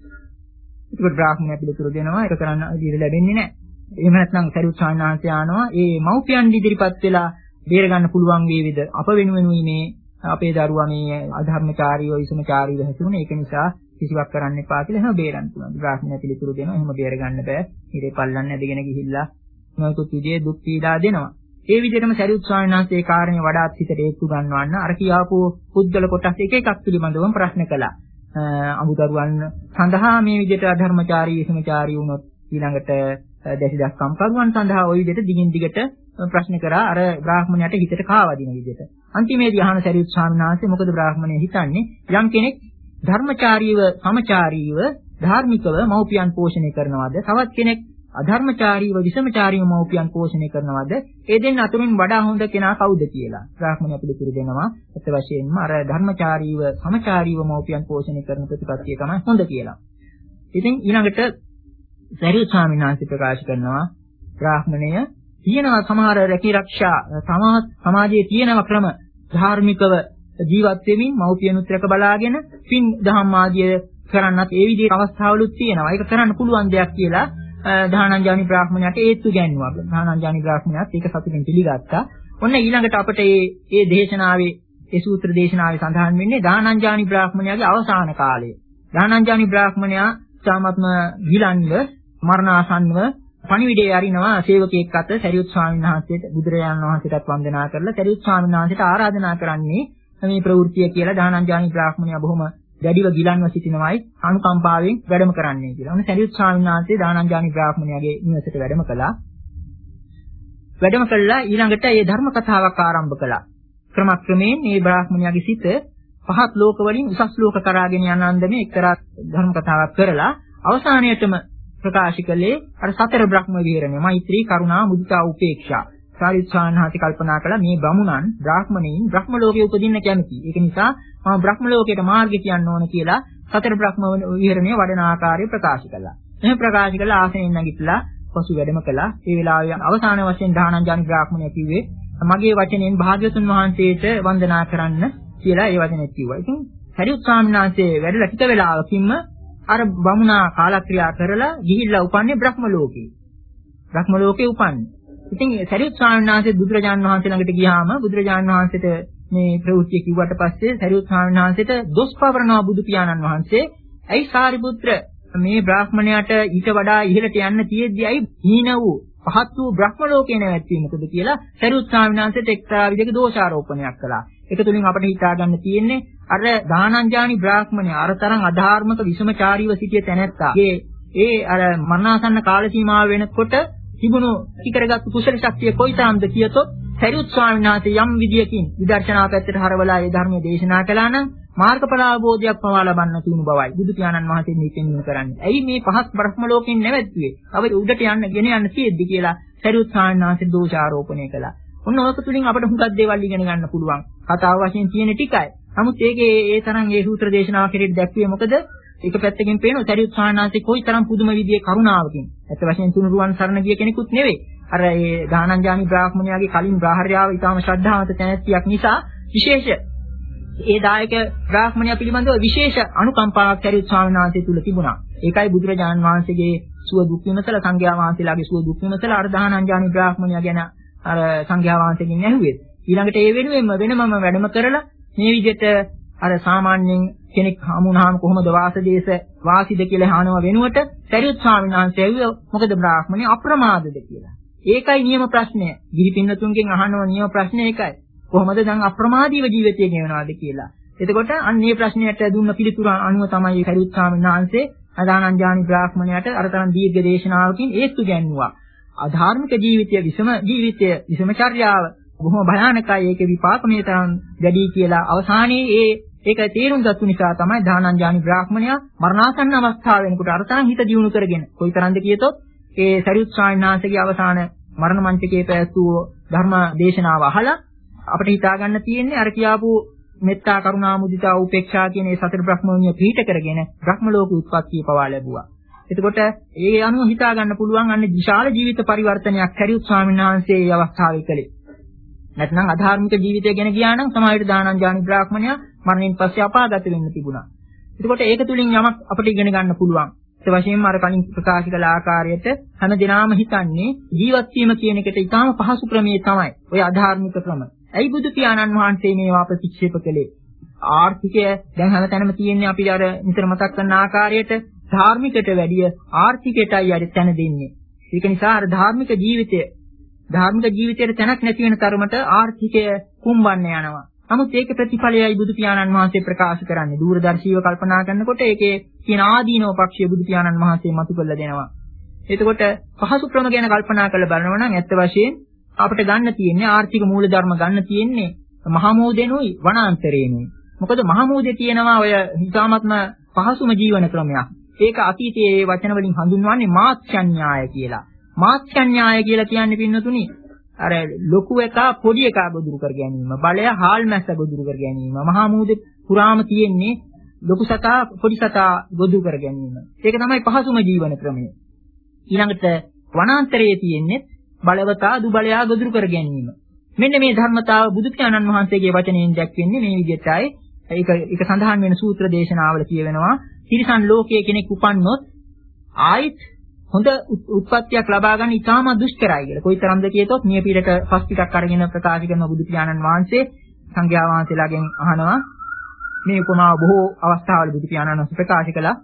ඒක බ්‍රාහ්මණය පිළිතුරු දෙනවා ඒක කරන්න ඉඩ ලැබෙන්නේ නැහැ. එහෙම නැත්නම් සරියුත් ස්වාමීන් වහන්සේ ආනවා ඒ මව්පියන් ඉදිරිපත් වෙලා බේර ගන්න පුළුවන් වේවිද? අප වෙනුවෙනුයි මේ අපේ දරුවා මේ අධර්මචාරීව විසමචාරීව හැසිරුණේ ඒක නිසා කිසිවක් කරන්න එපා කියලා එහෙම බේරන්න පුළුවන්. බ්‍රාහ්මණය පිළිතුරු දෙනවා එහෙම බේර ගන්න බෑ. ඊට පල්ලන්න ඇදගෙන ගිහිල්ලා නොයෙකුත් විදිහේ දුක් පීඩා දෙනවා. ඒ විදිහටම සරියුත් ස්වාමීන් වහන්සේ ඒ කාරණේ වඩාත් හිතට ඒත්තු ගන්නවන්න අර කියාපු පුද්ගල කොටස් එක එකක් පිළිබඳවම ප්‍රශ්න කළා. අමුදරුවන් සඳහා මේ විදිහට අධර්මචාරී විසමචාරී වුණොත් ඊළඟට දැසිදස් කම්කරුවන් සඳහා ওই විදිහට දිගින් දිගට ප්‍රශ්න කරා අර බ්‍රාහ්මණයට හිතට කාවදින විදිහට. අන්තිමේදී අහන සරියුත් ස්වාමීන් වහන්සේ මොකද බ්‍රාහ්මණය හිතන්නේ යම් කෙනෙක් ධර්මචාරීව සමචාරීව ධාර්මිකව මව්පියන් පෝෂණය කරනවාද තවත් කෙනෙක් අධර්මචාරීව විෂමචාරීව මව්පියන් පෝෂණය කරනවාද ඒ දෙන්න අතරින් වඩා හොඳ කෙනා කවුද කියලා බ්‍රාහ්මණය පිළිතුරු දෙනවා අත් වශයෙන්ම අර ධර්මචාරීව සමචාරීව මව්පියන් පෝෂණය කරන ප්‍රතිපත්තිය තමයි හොඳ කියලා. ඉතින් ඊළඟට සරියුත් ස්වාමීන් වහන්සේ ප්‍රකාශ කරනවා බ්‍රාහ්මණය තියෙනවා සමහර රැකී ආරක්ෂා සමාජයේ තියෙනවා ක්‍රම ධාර්මිකව ජීවත් වෙමින් මව්පියනුත් රැක බලාගෙන පින් දහම් ආදිය කරන්නත් ඒ විදිහේ අවස්ථාවලුත් තියෙනවා. ඒක කරන්න පුළුවන් දෙයක් කියලා දානංජානි බ්‍රාහ්මණයට ඒත්තු ගැන්වුවා. දානංජානි බ්‍රාහ්මණයත් ඒක සතුටින් පිළිගත්තා. ඔන්න ඊළඟට අපිට මේ මේ දේශනාවේ ඒ සූත්‍ර දේශනාවේ සඳහන් වෙන්නේ දානංජානි බ්‍රාහ්මණයාගේ අවසාන කාලය. දානංජානි බ්‍රාහ්මණයා සාමත්ම විලංග මරණාසන්නව පණිවිඩය අරිනවා සේවකයෙක් අත සරියුත් ස්වාමීන් වහන්සේට බුදුරජාණන් වහන්සේටත් වන්දනා කරලා සරියුත් ස්වාමීන් වහන්සේට ආරාධනා කරන්නේ මේ ප්‍රවෘත්තිය කියලා දානංජානි බ්‍රාහ්මණයා බොහොම දැඩිව ගිලන්ව සිටිනවයි අනුකම්පාවෙන් වැඩම කරන්නේ කියලා. ඔන්න සරියුත් ස්වාමීන් වහන්සේ දානංජානි බ්‍රාහ්මණයාගේ නිවසට වැඩම කළා. වැඩම කළා ඊළඟට මේ ධර්ම කතාවක් ආරම්භ කළා. ක්‍රමක්‍රමයෙන් මේ බ්‍රාහ්මණයාගේ සිත පහත් ලෝක වලින් උසස් ලෝක කරාගෙන යන අන්දමේ එක්තරා ධර්ම කතාවක් කරලා අවසානයේටම ප්‍රකාශ කළේ අර සතර බ්‍රහ්ම විහරණය මෛත්‍රී කරුණා මුදිතා උපේක්ෂා. සාරිපුත් ස්වාමීන් වහන්සේ කල්පනා කළා මේ බමුණන් බ්‍රාහ්මණයින් බ්‍රහ්ම ලෝකයේ උපදින්න කැමති. ඒක නිසා මම බ්‍රහ්ම ලෝකයට මාර්ගය කියන්න ඕන කියලා සතර බ්‍රහ්ම විහරණය වඩන ආකාරය ප්‍රකාශ කළා. එහෙම ප්‍රකාශ කළා ආසනෙන් නැගිටලා පසු වැඩම කළා. ඒ වෙලාවේ අවසාන වශයෙන් දානංජානි බ්‍රාහ්මණය කිව්වේ මගේ වචනෙන් භාග්‍යවතුන් වහන්සේට වන්දනා කරන්න කියලා ඒ වචනේ කිව්වා. ඉතින් සරියුත් ස්වාමීන් වහන්සේ වැඩලා ටික වෙලාවකින්ම අර බමුණා කාලක්‍රියා කරලා ගිහිල්ලා උපන්නේ බ්‍රහ්ම ලෝකේ. බ්‍රහ්ම ලෝකේ උපන්නේ. ඉතින් සරියුත් ස්වාමීන් වහන්සේ බුදුරජාණන් වහන්සේ ළඟට ගියාම බුදුරජාණන් වහන්සේට මේ ප්‍රවෘත්ති කිව්වට පස්සේ සරියුත් ස්වාමීන් වහන්සේට දොස් පවරනවා බුදු පියාණන් වහන්සේ. ඇයි සාරිපුත්‍ර මේ බ්‍රාහ්මණයාට ඊට වඩා ඉහළට යන්න තියෙද්දී ඇයි හීන වූ පහත් වූ බ්‍රහ්ම ලෝකේ නැවැත්වීම මොකද කියලා සරියුත් ස්වාමීන් වහන්සේට එක්තරා විදිහක දෝෂාරෝපණයක් කළා. ඒක තුලින් අපිට හිතා ගන්න තියෙන්නේ අර දානංජානි බ්‍රාහ්මණයා අර තරම් අධාර්මක විසමචාරීව සිටිය තැනැත්තා. ඒ ඒ අර මරණාසන්න කාල සීමාව වෙනකොට තිබුණු ඉකරගත්තු කුසල ශක්තිය කොයිතරම්ද කියතොත් සරියුත් ස්වාමීන් වහන්සේ යම් විදියකින් විදර්ශනා පැත්තට හරවලා ඒ ධර්මයේ දේශනා කළා නම් මාර්ගඵල අවබෝධයක් පවා ලබන්න තියෙන බවයි බුදු පියාණන් වහන්සේ මේ පෙන්වන්න කරන්නේ. ඇයි මේ පහත් බ්‍රහ්ම ලෝකෙන් නැවැත්තුවේ? අවද උඩට යන්න ගෙන යන්න තියෙද්දි කියලා සරියුත් ස්වාමීන් වහන්සේ දෝෂාරෝපණය කළා. ඔන්න ඔක තුලින් අපිට හුඟක් දේවල් ඉගෙන ගන්න පුළුවන්. කතාව වශයෙන් තියෙන ටිකයි. නමුත් ඒකේ ඒ තරම් ඒ සූත්‍ර දේශනාව කෙරෙහි දැක්ුවේ මොකද? එක පැත්තකින් පේනවා සරියුත් ස්වාමීන් වහන්සේ කොයිතරම් පුදුම විදියේ කරුණාවකින්. ඇත්ත වශයෙන් තුනුරුවන් සරණ ගිය කෙනෙකුත් නෙවෙයි. අර ඒ දානංජානි බ්‍රාහ්මණයාගේ කලින් බ්‍රාහ්මණයාව ඊටම ශ්‍රද්ධාවන්ත තැනැත්තියක් නිසා විශේෂ ඒ දායක බ්‍රාහ්මණයා පිළිබඳව විශේෂ අනුකම්පාවක් සරියුත් ස්වාමීන් වහන්සේ තුල තිබුණා. ඒකයි බුදුරජාණන් වහන්සේගේ සුව දුක් විමසලා සංඝයා වහන්සේලාගේ සුව දුක් විමසලා අර දානංජානි බ්‍රාහ්මණයා ගැන අර සංඝයා වහන්සේගෙන් ඇහුවේ. ඊළඟට ඒ වෙනුවෙන්ම වෙනමම වැඩම කරලා මේ විදිහට අර සාමාන්‍යයෙන් කෙනෙක් හමුනහම කොහොමද වාසදේශ වාසිද කියලා අහනව වෙනුවට සරියුත් ස්වාමීන් වහන්සේ ඇහුවා මොකද බ්‍රාහ්මණය අප්‍රමාදද කියලා. ඒකයි නියම ප්‍රශ්නය. ගිහි පින්නතුන්ගෙන් අහනව නියම ප්‍රශ්නේ ඒකයි. කොහොමද දැන් අප්‍රමාදීව ජීවිතය ගෙවනවාද කියලා. එතකොට අන්න මේ ප්‍රශ්නයට දුන්න පිළිතුර අනුව තමයි සරියුත් ස්වාමීන් වහන්සේ අදානංජානි බ්‍රාහ්මණයට අරතරන් දීර්ඝ දේශනාවකින් ඒත්තු ගැන්වුවා. අධාර්මික ජීවිතය විසම ජීවිතය විසමචර්යාව බොහොම භයානකයි. ඒකේ විපාක මේ තරම් දැඩි කියලා අවසානයේ ඒ ඒක තේරුම් ගත්තු නිසා තමයි දානංජානි බ්‍රාහ්මණයා මරණාසන්න අවස්ථාව වෙනකොට අරතරන් හිත දියුණු කරගෙන කොයිතරම්ද කියතොත් ඒ සරියුත් ස්වාමීන් වහන්සේගේ අවසාන මරණ මංචකයේ පැවැත්වූ ධර්ම දේශනාව අහලා අපිට හිතා ගන්න තියෙන්නේ අර කියාපු මෙත්තා කරුණා මුදිතා උපේක්ෂා කියන මේ සතර බ්‍රහ්මෝණිය පිහිට කරගෙන බ්‍රහ්ම ලෝක උත්පත්තිය පවා ලැබුවා. එතකොට ඒ අනුව හිතා ගන්න පුළුවන් අන්නේ විශාල ජීවිත පරිවර්තනයක් සරියුත් ස්වාමීන් වහන්සේ මේ අවස්ථාවේ කළේ. නැත්නම් අධාර්මික ජීවිතය ගැන ගියා නම් සමාජයට දානංජානි බ්‍රාහ්මණයා මරණයෙන් පස්සේ අපාගත වෙන්න තිබුණා. එතකොට ඒක තුලින් යමක් අපිට ඉගෙන ගන්න පුළුවන්. ඒ වශයෙන්ම අර කලින් ප්‍රකාශ කළ ආකාරයට හැම දිනම හිතන්නේ ජීවත් වීම කියන එකට ඉතාම පහසු ක්‍රමයේ තමයි ඔය අධාර්මික ක්‍රම. ඇයි බුදු පියාණන් වහන්සේ මේවා ප්‍රතික්ෂේප කළේ? ආර්ථිකය දැන් හැමතැනම තියෙන්නේ අපි අර නිතර මතක් කරන ආකාරයට ධාර්මිකයට වැඩිය ආර්ථිකයටයි අර තැන දෙන්නේ. ඒක නිසා අර ධාර්මික ජීවිතය ධාර්මික ජීවිතයට තැනක් නැති වෙන තරමට ආර්ථිකය කුම්බන්න යනවා. නමුත් ඒකේ ප්‍රතිඵලයයි බුදු පියාණන් වහන්සේ ප්‍රකාශ කරන්නේ. දූරදර්ශීව කල්පනා කරනකොට ඒකේ තියෙන ආදීනව පක්ෂය බුදු පියාණන් වහන්සේ මතු කරලා දෙනවා. එතකොට පහසු ක්‍රම ගැන කල්පනා කරලා බලනවා නම් ඇත්ත වශයෙන් අපිට ගන්න තියෙන්නේ ආර්ථික මූලධර්ම ගන්න තියෙන්නේ මහමෝදෙනුයි වනාන්තරේනුයි. මොකද මහමෝදේ තියෙනවා ඔය හිතාමත්ම පහසුම ජීවන ක්‍රමයක්. ඒක අතීතයේ මේ වචන වලින් හඳුන්වන්නේ මාත්‍යඤ්ඤාය කියලා. මාත්‍යඤ්ඤාය කියලා කියන්නේ පින්නතුනි අර ලොකු එකා පොඩි එකා ගොදුරු කර ගැනීම, බලය හාල් මැස්ස ගොදුරු කර ගැනීම. මහමෝදේ පුරාම තියෙන්නේ ලොකු සතා පොඩි සතා ගොදුරු කර ගැනීම. ඒක තමයි පහසුම ජීවන ක්‍රමය. ඊළඟට වනාන්තරයේ තියෙන්නේ බලවතා දුබලයා ගොදුරු කර ගැනීම. මෙන්න මේ ධර්මතාව බුදු පියාණන් වහන්සේගේ වචනයෙන් දැක්වෙන්නේ මේ විදිහටයි. ඒක ඒක සඳහන් වෙන සූත්‍ර දේශනාවල කියවෙනවා. තිරිසන් ලෝකයේ කෙනෙක් උපන්නොත් ආයිත් හොඳ උත්පත්තියක් ලබා ගන්න ඉතාම දුෂ්කරයි කියලා. කොයිතරම්ද කියතොත් මිය පිටට පස් ටිකක් අරගෙන ප්‍රකාශ කරන බුදු පියාණන් වහන්සේ සංඝයා වහන්සේලාගෙන් අහනවා. මේ උපමාව බොහෝ අවස්ථාවල බුදු පියාණන් වහන්සේ ප්‍රකාශ කළා.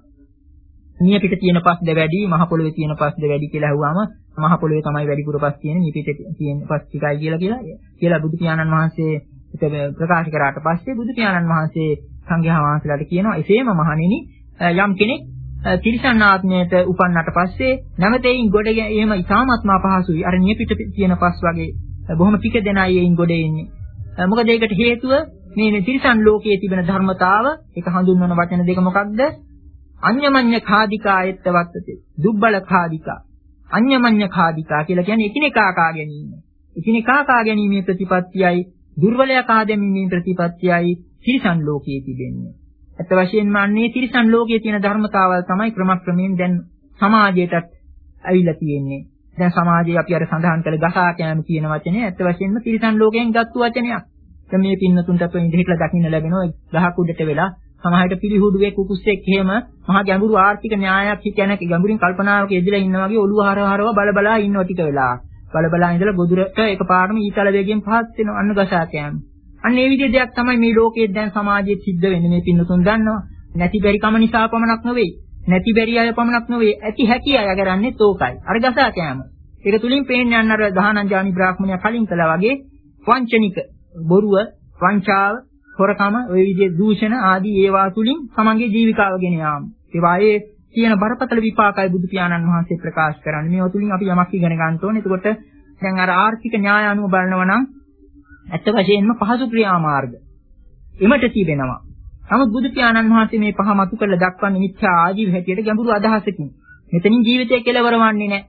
මිය පිට තියෙන පස්ද වැඩි, මහ පොළොවේ තියෙන පස්ද වැඩි කියලා අහුවාම මහ පොළොවේ තමයි වැඩිපුර පස් තියෙන්නේ, මිය පිට තියෙන පස් ටිකයි කියලා කියලා. කියලා බුදු පියාණන් වහන්සේ ඒක ප්‍රකාශ කරාට පස්සේ බුදු පියාණන් වහන්සේ සංඝයා වහන්සේලාට කියනවා එසේම මහණෙනි යම් කෙනෙක් තිරිසන් ආත්මයට උපන්නට පස්සේ නැවතෙයින් ගොඩ එහෙම ඉතාමත්ම අපහසුයි. අර නිය පිට තියෙන පස් වගේ බොහොම ටික දෙනයි එයින් ගොඩ එන්නේ. මොකද ඒකට හේතුව මේ තිරිසන් ලෝකයේ තිබෙන ධර්මතාව. ඒක හඳුන්වන වචන දෙක මොකක්ද? අඤ්ඤමඤ්ඤ ખાදිකා අයත්තවත්තේ දුබ්බල ખાදිකා. අඤ්ඤමඤ්ඤ ખાදිකා කියලා කියන්නේ එකිනෙකා කා ගැනීම. එකිනෙකා කා ගැනීමේ ප්‍රතිපත්තියයි දුර්වලයා කා ගැනීමේ ප්‍රතිපත්තියයි තිරිසන් ලෝකයේ තිබෙන්නේ. අත් වශයෙන්ම අන්නේ තිරිසන් ලෝකයේ තියෙන ධර්මතාවල් තමයි ක්‍රමක්‍රමයෙන් දැන් සමාජයටත් ඇවිල්ලා තියෙන්නේ. දැන් සමාජයේ අපි අර සඳහන් කළ ගසා කෑම කියන වචනේ ඇත්ත වශයෙන්ම තිරිසන් ලෝකයෙන් ගත්තු වචනයක්. දැන් මේ පින්නතුන්ට අපේ ඉඳහිట్లా දකින්න ලැබෙනවා ගහක් උඩට වෙලා සමහරට පිළිහුඩුවේ කුකුස්සෙක් එහෙම මහා ගැඹුරු ආර්ථික න්‍යායක් කියන ගැඹුරින් කල්පනාවක යෙදලා ඉන්නා වගේ ඔළුව හරව හරව බල බලා ඉන්නවා ටික වෙලා. බල බලා ඉඳලා ගොදුරට එකපාරම ඊතල වේගයෙන් පහත් වෙනවා අන්න ගසා කෑම. අන්න ඒ විදිහේ දෙයක් තමයි මේ ලෝකයේ දැන් සමාජයේ සිද්ධ වෙන්නේ මේ පින්නතුන් දන්නවා. නැති බැරි කම නිසා පමණක් නෙවෙයි. නැති බැරි අය පමණක් නෙවෙයි. ඇති හැකි අය කරන්නේ තෝකයි. අර ගසා කෑම. ඒක තුලින් පේන්නේ යන අර දහනංජානි බ්‍රාහ්මණයා කලින් කළා වගේ වංචනික බොරුව, වංචාව, හොරකම, ওই විදිහේ දූෂණ ආදී ඒවා තුලින් තමන්ගේ ජීවිකාව ගෙන යාම. ඒවායේ තියෙන බරපතල විපාකයි බුදු පියාණන් වහන්සේ ප්‍රකාශ කරන්නේ. මේවා තුලින් අපි යමක් ඉගෙන ගන්න ඕනේ. එතකොට දැන් අර ආර්ථික න්‍යාය අනුව බලනවා නම් ඇත්ත වශයෙන්ම පහසු ක්‍රියාමාර්ග එමට තිබෙනවා. නමුත් බුදු පියාණන් වහන්සේ මේ පහ මතු කරලා දක්වන්නේ මිත්‍යා ආජීව හැටියට ගැඹුරු අදහසකින්. මෙතනින් ජීවිතය කෙලවර වන්නේ නැහැ.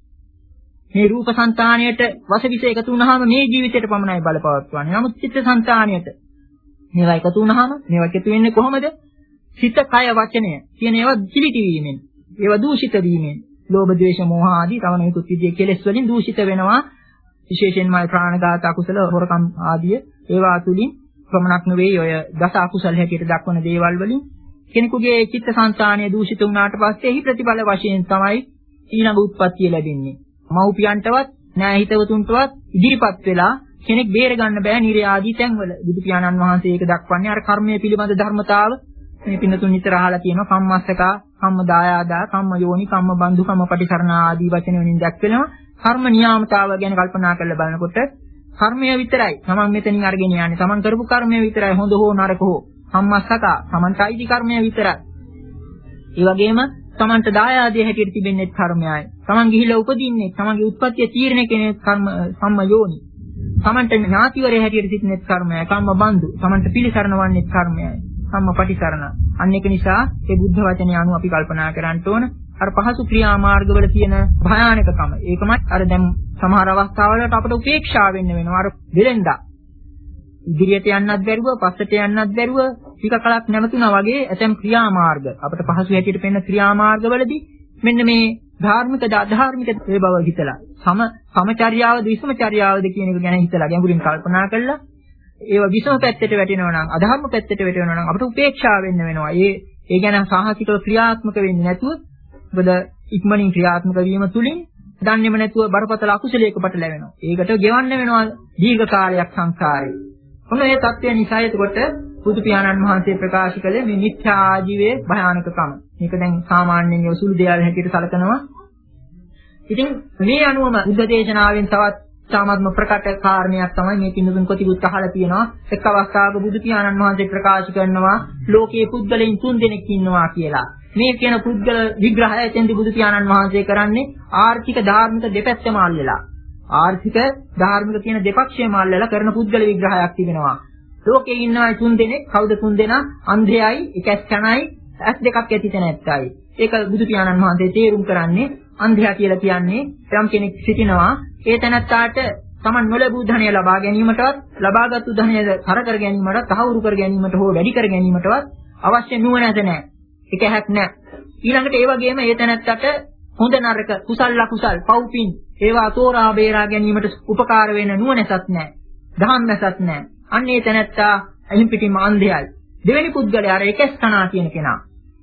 මේ රූප సంతාණයට වසවිස එකතු වුනහම මේ ජීවිතයට පමණයි බලපවත්වන්නේ. නමුත් චිත්ත సంతාණයට මේවා එකතු වුනහම මේවා එකතු වෙන්නේ කොහොමද? සිත, කය, වචනය කියන ඒවා කිලිටි වීමෙන්, ඒවා දූෂිත වීමෙන්, ලෝභ, ද්වේෂ, මෝහ ආදී තව නොයෙකුත් විදිහේ කෙලෙස් වලින් දූෂිත වෙනවා. විශේෂයෙන්ම ප්‍රාණඝාත අකුසල, හොරකම් ආදී ඒවා තුලින් ප්‍රමණක් නෙවෙයි ඔය දස අකුසල හැටියට දක්වන දේවල් වලින් කෙනෙකුගේ චිත්ත සංතානය දූෂිත වුණාට පස්සේ එහි ප්‍රතිඵල වශයෙන් තමයි ඊළඟ උත්පත්තිය ලැබෙන්නේ. මව්පියන්ටවත්, න්‍යාය හිතවතුන්ටවත් ඉදිරිපත් වෙලා කෙනෙක් බේර ගන්න බෑ නිර්ය ආදී තැන්වල. බුදු පියාණන් වහන්සේ ඒක දක්වන්නේ අර කර්මයේ පිළිබඳ ධර්මතාව. මේ පින්නතුන් නිතර අහලා තියෙනවා කම්මස්සකා, කම්ම දායාදා, කම්ම යෝනි, කම්ම බන්දු, කම්ම පටිසරණ ආදී වචන වලින් දක්වනවා. කර්ම නියාමතාව ගැන කල්පනා කරලා බලනකොට කර්මය විතරයි තමන් මෙතනින් අරගෙන යන්නේ. තමන් කරපු කර්මය විතරයි හොඳ හෝ නරක හෝ. කම්මස්සකා තමන්ටයි කර්මය විතරයි. ඒ වගේම තමන්ට දායාදයේ හැටියට තිබෙන්නේ කර්මයයි. තමන් ගිහිලා උපදින්නේ, තමන්ගේ උත්පත්තිය තීරණය කෙනෙක් කර්ම සම්ම යෝනි. තමන්ට ඥාතිවරය හැටියට සිටිනෙත් කර්මයයි. කම්ම බන්දු තමන්ට පිළිසරණ වන්නේත් කර්මයයි. කම්ම පටිසරණ. අන්න ඒක නිසා මේ බුද්ධ වචනේ අනුව අපි කල්පනා කරන්න ඕන අර පහසු ක්‍රියාමාර්ගවල තියෙන භයානකකම. ඒකමත් අර දැන් සමහර අවස්ථාවලට අපට උපේක්ෂා වෙන්න වෙනවා. අර දෙලෙන්දා ඉදිරියට යන්නත් බැරුව, පස්සට යන්නත් බැරුව ටික කලක් නැවතුණා වගේ ඇතම් ක්‍රියාමාර්ග අපට පහසු හැටියට පෙනෙන ක්‍රියාමාර්ගවලදී මෙන්න මේ ධාර්මික අධාර්මික ඒ බව හිතලා සම සමචර්යාවද විසමචර්යාවද කියන එක ගැන හිතලා ගැඹුරින් කල්පනා කළා. ඒවා විසම පැත්තට වැටෙනවා නම්, අධර්ම පැත්තට වැටෙනවා නම් අපට උපේක්ෂා වෙන්න වෙනවා. ඒ ඒ ගැන සාහසිකව ක්‍රියාත්මක වෙන්නේ නැතුව මොකද ඉක්මනින් ක්‍රියාත්මක වීම තුලින් දන්නේම නැතුව බරපතල අකුසලයක පැටලෙනවා. ඒකට ගෙවන්න වෙනවා දීර්ඝ කාලයක් සංසාරේ. මොන මේ தත්ත්වය නිසා එතකොට බුදු පියාණන් වහන්සේ ප්‍රකාශ කළේ මේ මිත්‍යා ආජීවයේ භයානකකම. මේක දැන් සාමාන්‍යයෙන් යොසුළු දේවල් හැටියට සැලකනවා. ඉතින් මේ අනුවම බුද්ධ දේශනාවෙන් තවත් සාමත්ම ප්‍රකට කාරණයක් තමයි මේ කිනුදුන් කොටිකුත් අහලා තියෙනවා. එක් අවස්ථාවක බුදු පියාණන් වහන්සේ ප්‍රකාශ කරනවා ලෝකයේ පුද්ගලයන් තුන් දෙනෙක් ඉන්නවා කියලා. මේ කියන පුද්ගල විග්‍රහය එතෙන්දී බුදු පියාණන් වහන්සේ කරන්නේ ආර්ථික ධාර්මික දෙපැත්තම අල්ලලා. ආර්ථික ධාර්මික කියන දෙපක්ෂයම අල්ලලා කරන පුද්ගල විග්‍රහයක් තිබෙනවා. ලෝකේ ඉන්නවා තුන් දෙනෙක්. කවුද තුන් දෙනා? අන්ධයයි, එකස් කණයි, ඇස් දෙකක් ඇති තැනැත්තයි. ඒක බුදු පියාණන් වහන්සේ තේරුම් කරන්නේ අන්ධයා කියලා කියන්නේ යම් කෙනෙක් සිටිනවා ඒ තැනැත්තාට තමන් නොලැබූ ධනය ලබා ගැනීමටවත්, ලබාගත්තු ධනය කර කර ගැනීමට, තහවුරු කර ගැනීමට හෝ වැඩි කර ගැනීමටවත් අවශ්‍ය නුවණැත නැහැ. ඒක හැක් නැහැ. ඊළඟට ඒ වගේම ඒ තැනැත්තට හොඳ නරක, කුසල අකුසල්, පව්පින් ඒවා තෝරා බේරා ගැනීමට උපකාර වෙන නුවණැසත් නැහැ. ධම්මසත් නැහැ. අන්න ඒ තැනැත්තා එහින් පිටින්ම අන්ධයයි. දෙවෙනි පුද්ගලයා අර එකස් කණා කියන කෙනා.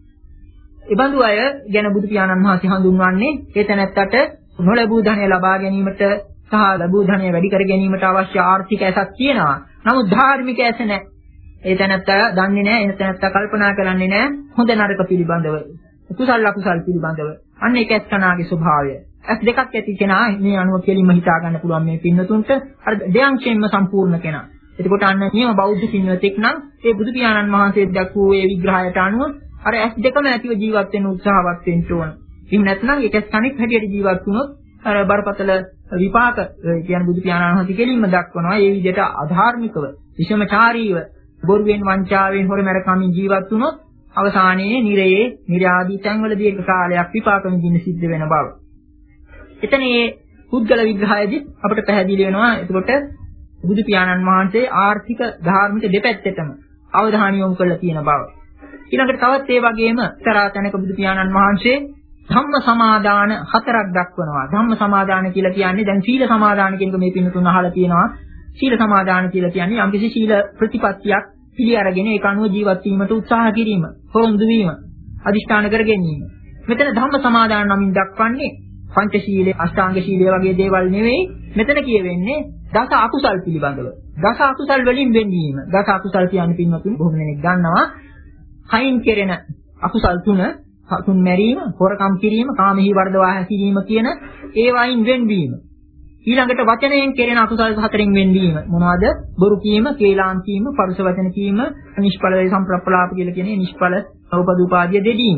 ඒ බඳු අය ගැන බුදු පියාණන් වහන්සේ හඳුන්වන්නේ ඒ තැනැත්තට නොලැබූ ධනය ලබා ගැනීමට සහ ලැබූ ධනය වැඩි කර ගැනීමට අවශ්‍ය ආර්ථික ඇසක් තියෙනවා. නමුත් ධාර්මික ඇස නැහැ. ඒ තැනැත්තා දන්නේ නැහැ, ඒ තැනැත්තා කල්පනා කරන්නේ නැහැ හොඳ නරක පිළිබඳව, කුසල අකුසල් පිළිබඳව. අන්න ඒක ඇස් කනාගේ ස්වභාවය. ඇස් දෙකක් ඇති කෙනා මේ අනුව කෙලින්ම හිතා ගන්න පුළුවන් මේ පින්නතුන්ට අර දෙයන්ෂයෙන්ම සම්පූර්ණ කෙනා. එතකොට අන්න නියම බෞද්ධ පින්වතෙක් නම් ඒ බුදු පියාණන් වහන්සේ දක්වූ ඒ විග්‍රහයට අනුව අර ඇස් දෙකම ඇතිව ජීවත් වෙන්න උත්සාහවත් වෙන්න ඕන. එහෙම නැත්නම් ඒක ඇස් කණෙක් හැටියට ජීවත් වුණොත් අර බරපතල විපාක කියන බුදු පියාණන් වහන්සේ කෙලින්ම දක්වනවා. ඒ විදිහට අධාර්මිකව, විෂමචාරීව, බොරුවෙන්, වංචාවෙන්, හොරමැරකමින් ජීවත් වුණොත් අවසානයේ නිරයේ, නිර්ආදී තැන්වල දීර්ඝ කාලයක් විපාක විඳින්න සිද්ධ වෙන බව. එතන මේ පුද්ගල විග්‍රහයේදී අපිට පැහැදිලි වෙනවා. එතකොට බුදු පියාණන් වහන්සේ ආර්ථික ධාර්මික දෙපැත්තටම අවධානය යොමු කරලා තියෙන බව. ඊළඟට තවත් ඒ වගේම තරා තැනක බුදු පියාණන් වහන්සේ ධම්ම සමාදාන හතරක් දක්වනවා. ධම්ම සමාදාන කියලා කියන්නේ දැන් සීල සමාදාන කියන එක මේ පින්නතුන් අහලා තියෙනවා. සීල සමාදාන කියලා කියන්නේ යම්කිසි සීල ප්‍රතිපත්තියක් පිළි අරගෙන ඒක අනුව ජීවත් වීමට උත්සාහ කිරීම, පොරොන්දු වීම, අදිෂ්ඨාන කර ගැනීම. මෙතන ධම්ම සමාදාන නමින් දක්වන්නේ පංචශීලයේ, අෂ්ටාංග ශීලයේ වගේ දේවල් නෙවෙයි. මෙතන කියවෙන්නේ දස අකුසල් පිළිබඳව. දස අකුසල් වලින් වෙන්වීම. දස අකුසල් කියන්නේ පින්වතුන් බොහොම දෙනෙක් දන්නවා. කයින් කෙරෙන අකුසල් තුන, සතුන් මැරීම, හොරකම් කිරීම, කාමෙහි වර්ධවා හැසිරීම කියන ඒවායින් වෙන්වීම. ඊළඟට වචනයෙන් කෙරෙන අකුසල් හතරෙන් වෙන්වීම. මොනවද? බොරු කීම, කේලාම් කීම, පරුෂ වචන කීම, නිෂ්ඵල සම්ප්‍රප්පලාප කියලා කියන්නේ නිෂ්ඵල උපදූපාදිය දෙදීම.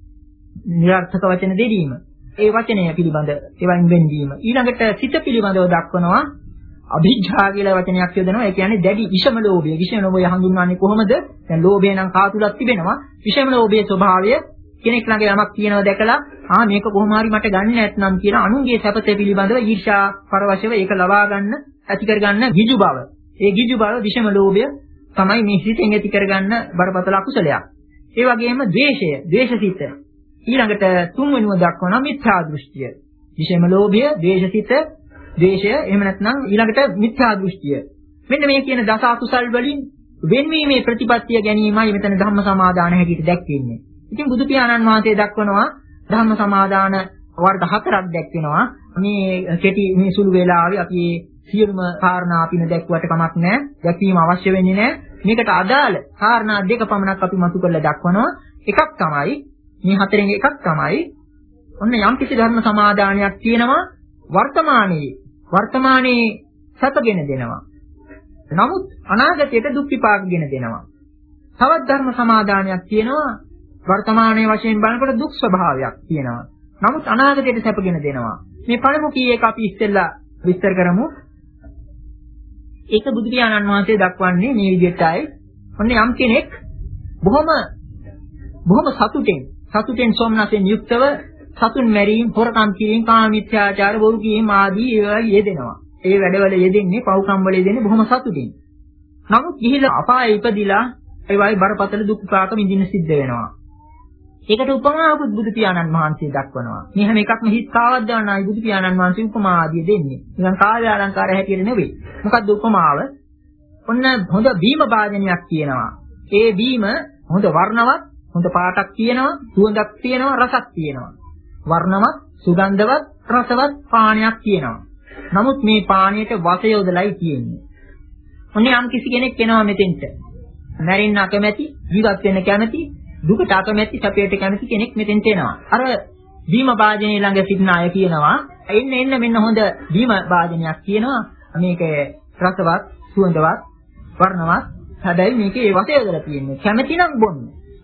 නිර්ර්ථක වචන දෙදීම. ඒ වචනය පිළිබඳ ඒවායින් වෙන්වීම. ඊළඟට සිත පිළිබඳව දක්වනවා අභිජ්ජා කියලා වචනයක් යොදනවා. ඒ කියන්නේ දැඩි විෂම ලෝභය. විෂම ලෝභය හඳුන්වන්නේ කොහොමද? දැන් ලෝභය නම් කාතුලක් තිබෙනවා. විෂම ලෝභයේ ස්වභාවය කෙනෙක් ළඟ යමක් තියෙනවා දැකලා ආ මේක කොහොම හරි මට ගන්න නැත්නම් කියලා අනුන්ගේ සැපත පිළිබඳව ඊර්ෂ්‍යා පරවශව ඒක ලබා ගන්න, ඇති කර ගන්න ගිජු බව. ඒ ගිජු බව විෂම ලෝභය තමයි මේ සිතෙන් ඇති කර ගන්න බරපතල අකුසලයක්. ඒ වගේම ද්වේෂය, ද්වේෂසිත. ඊළඟට තුන්වෙනිව දක්වනවා මිත්‍යා දෘෂ්ටිය. විෂම ලෝභය, ද්වේෂසිත, ද්වේෂය, එහෙම නැත්නම් ඊළඟට මිත්‍යා දෘෂ්ටිය. මෙන්න මේ කියන දස අකුසල් වලින් වෙන්වීමේ ප්‍රතිපත්තිය ගැනීමයි මෙතන ධම්ම සමාදාන හැටියට දැක්වෙන්නේ. ඉතින් බුදු පියාණන් වහන්සේ දක්වනවා ධම්ම සමාදාන වර්ග හතරක් දැක්වෙනවා. මේ කෙටි මේ සුළු වේලාවේ අපි සියලුම කාරණා අපින දැක්ුවට කමක් නැහැ. දැක්වීම අවශ්‍ය වෙන්නේ නැහැ. මේකට අදාළ කාරණා දෙක පමණක් අපි මතු කරලා දක්වනවා. එකක් තමයි මේ හතරෙන් එකක් තමයි ඔන්න යම්කිසි ධර්ම සමාදානයක් තියෙනවා වර්තමානයේ වර්තමානයේ සැපගෙන දෙනවා. නමුත් අනාගතයට දුක් විපාකගෙන දෙනවා. තවත් ධර්ම සමාදානයක් තියෙනවා වර්තමානයේ වශයෙන් බලනකොට දුක් ස්වභාවයක් තියෙනවා. නමුත් අනාගතයට සැපගෙන දෙනවා. මේ පළමු කී එක අපි ඉස්සෙල්ලා විස්තර කරමු. ඒක බුදු පියාණන් වහන්සේ දක්වන්නේ මේ විදිහටයි. ඔන්න යම් කෙනෙක් බොහොම බොහොම සතුටෙන් සතුටෙන් සොම්නසෙන් යුක්තව සතුන් මැරීම, හොරකම් කිරීම, කාමීත්‍යාචාර, බොරු කීම ආදී ඒවා යෙදෙනවා. ඒ වැඩවල යෙදෙන්නේ, පව්කම් වල යෙදෙන්නේ බොහොම සතුටින්. නමුත් ගිහිලා අපායේ ඉපදිලා ඒවායි බරපතල දුක් විපාක විඳින්න සිද්ධ වෙනවා. ඒකට උපමාවකුත් බුදු පියාණන් වහන්සේ දක්වනවා. මේ හැම එකක්ම හිස් කාවද්දානයි බුදු පියාණන් වහන්සේ උපමා ආදිය දෙන්නේ. නිකන් කාව්‍ය අලංකාර හැටියට නෙවෙයි. මොකද්ද උපමාව? ඔන්න හොඳ බීම භාජනයක් තියෙනවා. ඒ බීම හොඳ වර්ණවත්, හොඳ පාටක් තියෙනවා, සුවඳක් තියෙනවා, රසක් තියෙනවා. වර්ණවත්, සුගන්ධවත්, රසවත් පානයක් තියෙනවා. නමුත් මේ පානයට වස යොදලයි තියෙන්නේ. ඔන්න යම් කිසි කෙනෙක් එනවා මෙතෙන්ට. මැරෙන්න අකමැති, ජීවත් වෙන්න කැමැති, දුකට අකමැති, සැපයට කැමැති කෙනෙක් මෙතෙන්ට එනවා. අර බීම භාජනයේ ළඟ සිටින අය කියනවා, එන්න එන්න මෙන්න හොඳ බීම භාජනයක් කියනවා. මේක රසවත්, සුවඳවත්, වර්ණවත්. හැබැයි මේකේ වස යොදලා තියෙන්නේ. කැමැති නම් බොන්න.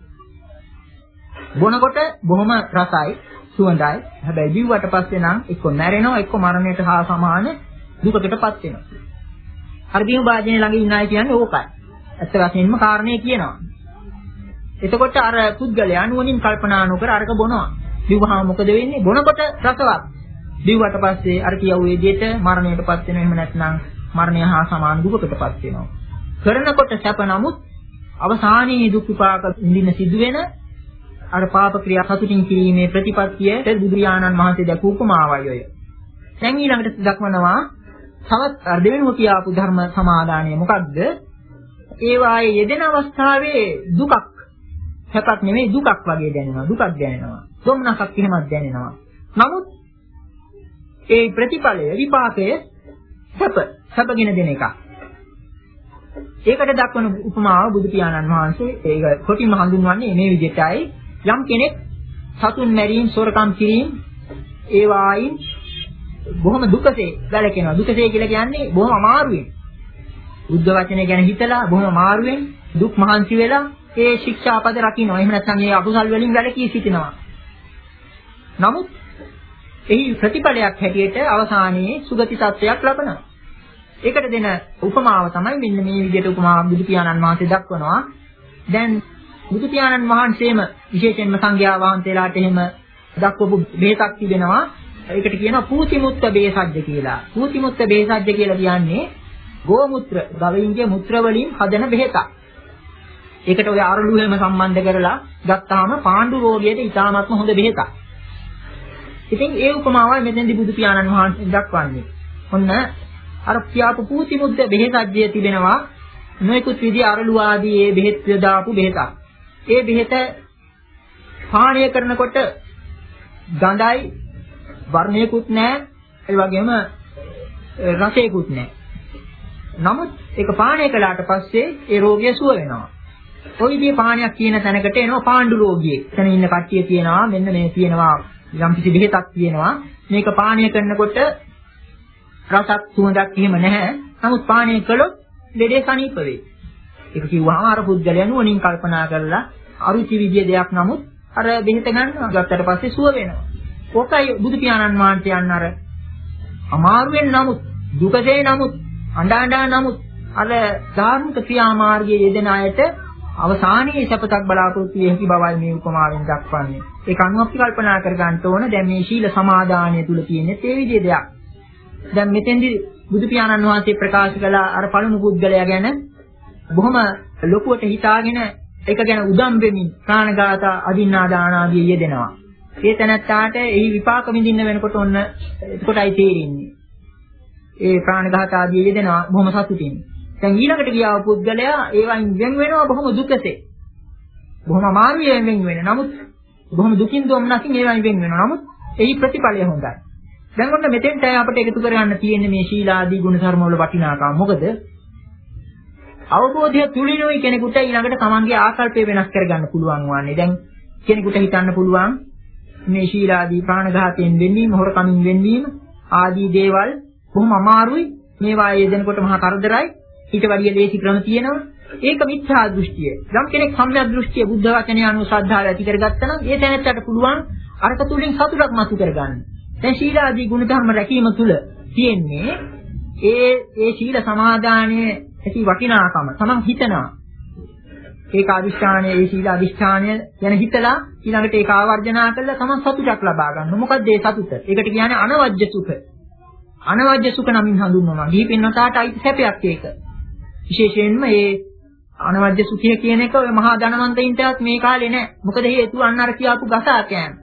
බොනකොට බොහොම රසයි, සුවඳයි. හැබැයි බිව්වට පස්සේ නම් එක්ක මැරෙනවා, එක්ක මරණයට හා සමාන දුකකටපත් වෙනවා. අර බීම භාජනයේ ළඟ ඉන්න අය කියන්නේ ඕකයි. ඇත්ත වශයෙන්ම කාරණේ කියනවා. එතකොට අර පුද්ගලයා නුවණින් කල්පනා නොකර අරක බොනවා. බිව්වහම මොකද වෙන්නේ? බොනකොට රසවත්. බිව්වට පස්සේ අර කියව වේදියට මරණයටපත් වෙනවා. එහෙම නැත්නම් මරණය හා සමාන දුකකටපත් වෙනවා. කරනකොට සැප නමුත් අවසානයේ දුක් විපාක විඳින්න සිදු වෙන අර පාප ක්‍රියා සතුටින් කිරීමේ ප්‍රතිපත්තියට බුදුරජාණන් වහන්සේ දැක්වූ උපමාවයි ඔය. දැන් ඊළඟට දක්වනවා තවත් දෙවෙනිව කියාපු ධර්ම සමාදානය මොකක්ද? ඒ වායේ යෙදෙන අවස්ථාවේ දුකක් සැපක් නෙමෙයි දුකක් වගේ දැනෙනවා. දුකක් දැනෙනවා. සොම්නසක් එහෙමත් දැනෙනවා. නමුත් ඒ ප්‍රතිඵලය විපාකය සැප සැපගෙන දෙන එකක්. ඒකට දක්වන උපමාව බුදු පියාණන් වහන්සේ ඒක කොටින්ම හඳුන්වන්නේ මේ විදිහටයි. යම් කෙනෙක් සතුන් මැරීම, සොරකම් කිරීම ඒ වායින් බොහොම දුකසේ වැළකෙනවා. දුකසේ කියලා කියන්නේ බොහොම අමාරුවෙන්. බුද්ධ වචනේ ගැන හිතලා බොහොම අමාරුවෙන් දුක් මහන්සි වෙලා ඒ ශික්ෂාපද රකින්නවා. එහෙම නැත්නම් ඒ අකුසල් වලින් වැළකී සිටිනවා. නමුත් එහි ප්‍රතිඵලයක් හැටියට අවසානයේ සුගති සත්‍යයක් ලබනවා. ඒකට දෙන උපමාව තමයි මෙන්න මේ විදිහට උපමාව බුදු පියාණන් වහන්සේ දක්වනවා. දැන් බුදු පියාණන් වහන්සේම විශේෂයෙන්ම සංඝයා වහන්සේලාට එහෙම දක්වපු බෙහෙතක් තිබෙනවා. ඒකට කියනවා පූතිමුත්ත බේසජ්ජ කියලා. පූතිමුත්ත බේසජ්ජ කියලා කියන්නේ ගෝමුත්‍ර, ගවයින්ගේ මුත්‍ර වලින් හදන බෙහෙතක්. ඒකට ඔය අරලු හැම සම්බන්ධ කරලා ගත්තාම පාණ්ඩු රෝගියට ඉතාමත්ම හොඳ බෙහෙතක්. ඉතින් ඒ උපමාවයි මෙතෙන්දී බුදු පියාණන් වහන්සේ දක්වන්නේ. ඔන්න අර කියාපු පූති මුද්ද බෙහෙතජ්ජය තිබෙනවා. නොයෙකුත් විදිහ අරලු ආදී ඒ බෙහෙත් දාපු බෙහෙතක්. ඒ බෙහෙත පානය කරනකොට ගඳයි වර්ණයකුත් නැහැ. ඒ වගේම රසයකුත් නැහැ. නමුත් ඒක පානය කළාට පස්සේ ඒ රෝගිය සුව වෙනවා. ওই විදිහේ පානයක් කියන තැනකට එනවා පාණ්ඩු රෝගියෙක්. එතන ඉන්න කට්ටිය කියනවා මෙන්න මේ කියනවා යම් කිසි බෙහෙතක් කියනවා. මේක පානය කරනකොට රසක් සුවඳක් එහෙම නැහැ. නමුත් පානය කළොත් ලෙඩේ සනීප වෙයි. ඒක කිව්වහම අර පුද්ගලයා නුවණින් කල්පනා කරලා අරුචි විදිය දෙයක් නමුත් අර බෙහෙත ගන්නවා. ගත්තට පස්සේ සුව වෙනවා. ඕකයි බුදු පියාණන් වහන්සේ යන්න අර අමාරුවෙන් නමුත් දුකසේ නමුත් අඬ අඬ නමුත් අර ධාර්මික ක්‍රියාමාර්ගයේ යෙදෙන අයට අවසානයේ සපතක් බලාපොරොත්තු වෙ හැකි බවයි මේ උපමාවෙන් දක්වන්නේ. ඒක අනුව අපි කල්පනා කර ගන්න ඕන දැන් මේ ශීල සමාදානය තුල තියෙන ඒ විදිහේ දෙයක්. දැන් මෙතෙන්දී බුදු පියාණන් වහන්සේ ප්‍රකාශ කළ අර පළමු පුද්ගලයා ගැන බොහොම ලොකුවට හිතාගෙන ඒක ගැන උදම් වෙමින් ප්‍රාණඝාත අදින්නා දාන ආදී යෙදෙනවා. ඒ තැනත්තාට ඒ විපාක විඳින්න වෙනකොට ඔන්න එතකොටයි තේරෙන්නේ. ඒ ප්‍රාණඝාත ආදී යෙදෙනවා බොහොම සතුටින්. දැන් ඊළඟට ගියාව පුද්ගලයා ඒවයින් වෙන් වෙනවා බොහොම දුකසේ. බොහොම අමාරුයෙන් වෙන් වෙන. නමුත් බොහොම දුකින් දුම්නකින් ඒවයින් වෙන් වෙනවා. නමුත් එයි ප්‍රතිඵලය හොඳයි. දැන් ඔන්න මෙතෙන්ට අපිට එකතු කරගන්න තියෙන්නේ මේ ශීලාදී ගුණ ධර්ම වල වටිනාකම. මොකද අවබෝධය තුලිනුයි කෙනෙකුට ඊළඟට තමන්ගේ ආකල්පය වෙනස් කරගන්න පුළුවන් වන්නේ. දැන් කෙනෙකුට හිතන්න පුළුවන් මේ ශීලාදී ප්‍රාණඝාතයෙන් වෙන්වීම, හොරකමින් වෙන්වීම ආදී දේවල් බොහොම අමාරුයි. මේවා යෙදෙනකොට මහා කරදරයි. ඊට වැඩිය ලේසි ක්‍රම තියෙනවා. ඒක මිත්‍යා දෘෂ්ටිය. යම් කෙනෙක් සම්‍යක් දෘෂ්ටිය බුද්ධ වචනය අනුව ශ්‍රද්ධාව ඇති කරගත්තා නම් ඒ තැනට පුළුවන් අරක තුලින් සතුටක් මතු කරගන්න. දැන් ශීලාදී ගුණ ධර්ම රැකීම තුල තියෙන්නේ ඒ ඒ ශීල සමාදානයේ ඇති වටිනාකම. තමන් හිතනවා ඒක අදිෂ්ඨානයේ ඒ ශීල අදිෂ්ඨානය ගැන හිතලා ඊළඟට ඒක ආවර්ජනා කරලා තමන් සතුටක් ලබා ගන්න. මොකක්ද ඒ සතුට? ඒකට කියන්නේ අනවජ්‍ය සුඛ. අනවජ්‍ය සුඛ නමින් හඳුන්වනවා. දීප පින්නතාට අයිති සැපයක් ඒක. විශේෂයෙන්ම මේ අනවජ්‍ය සුඛය කියන එක ඔය මහා ධනවන්තයින්ටත් මේ කාලේ නෑ. මොකද හේතුව අන්න අර කියාපු ගසා කෑම.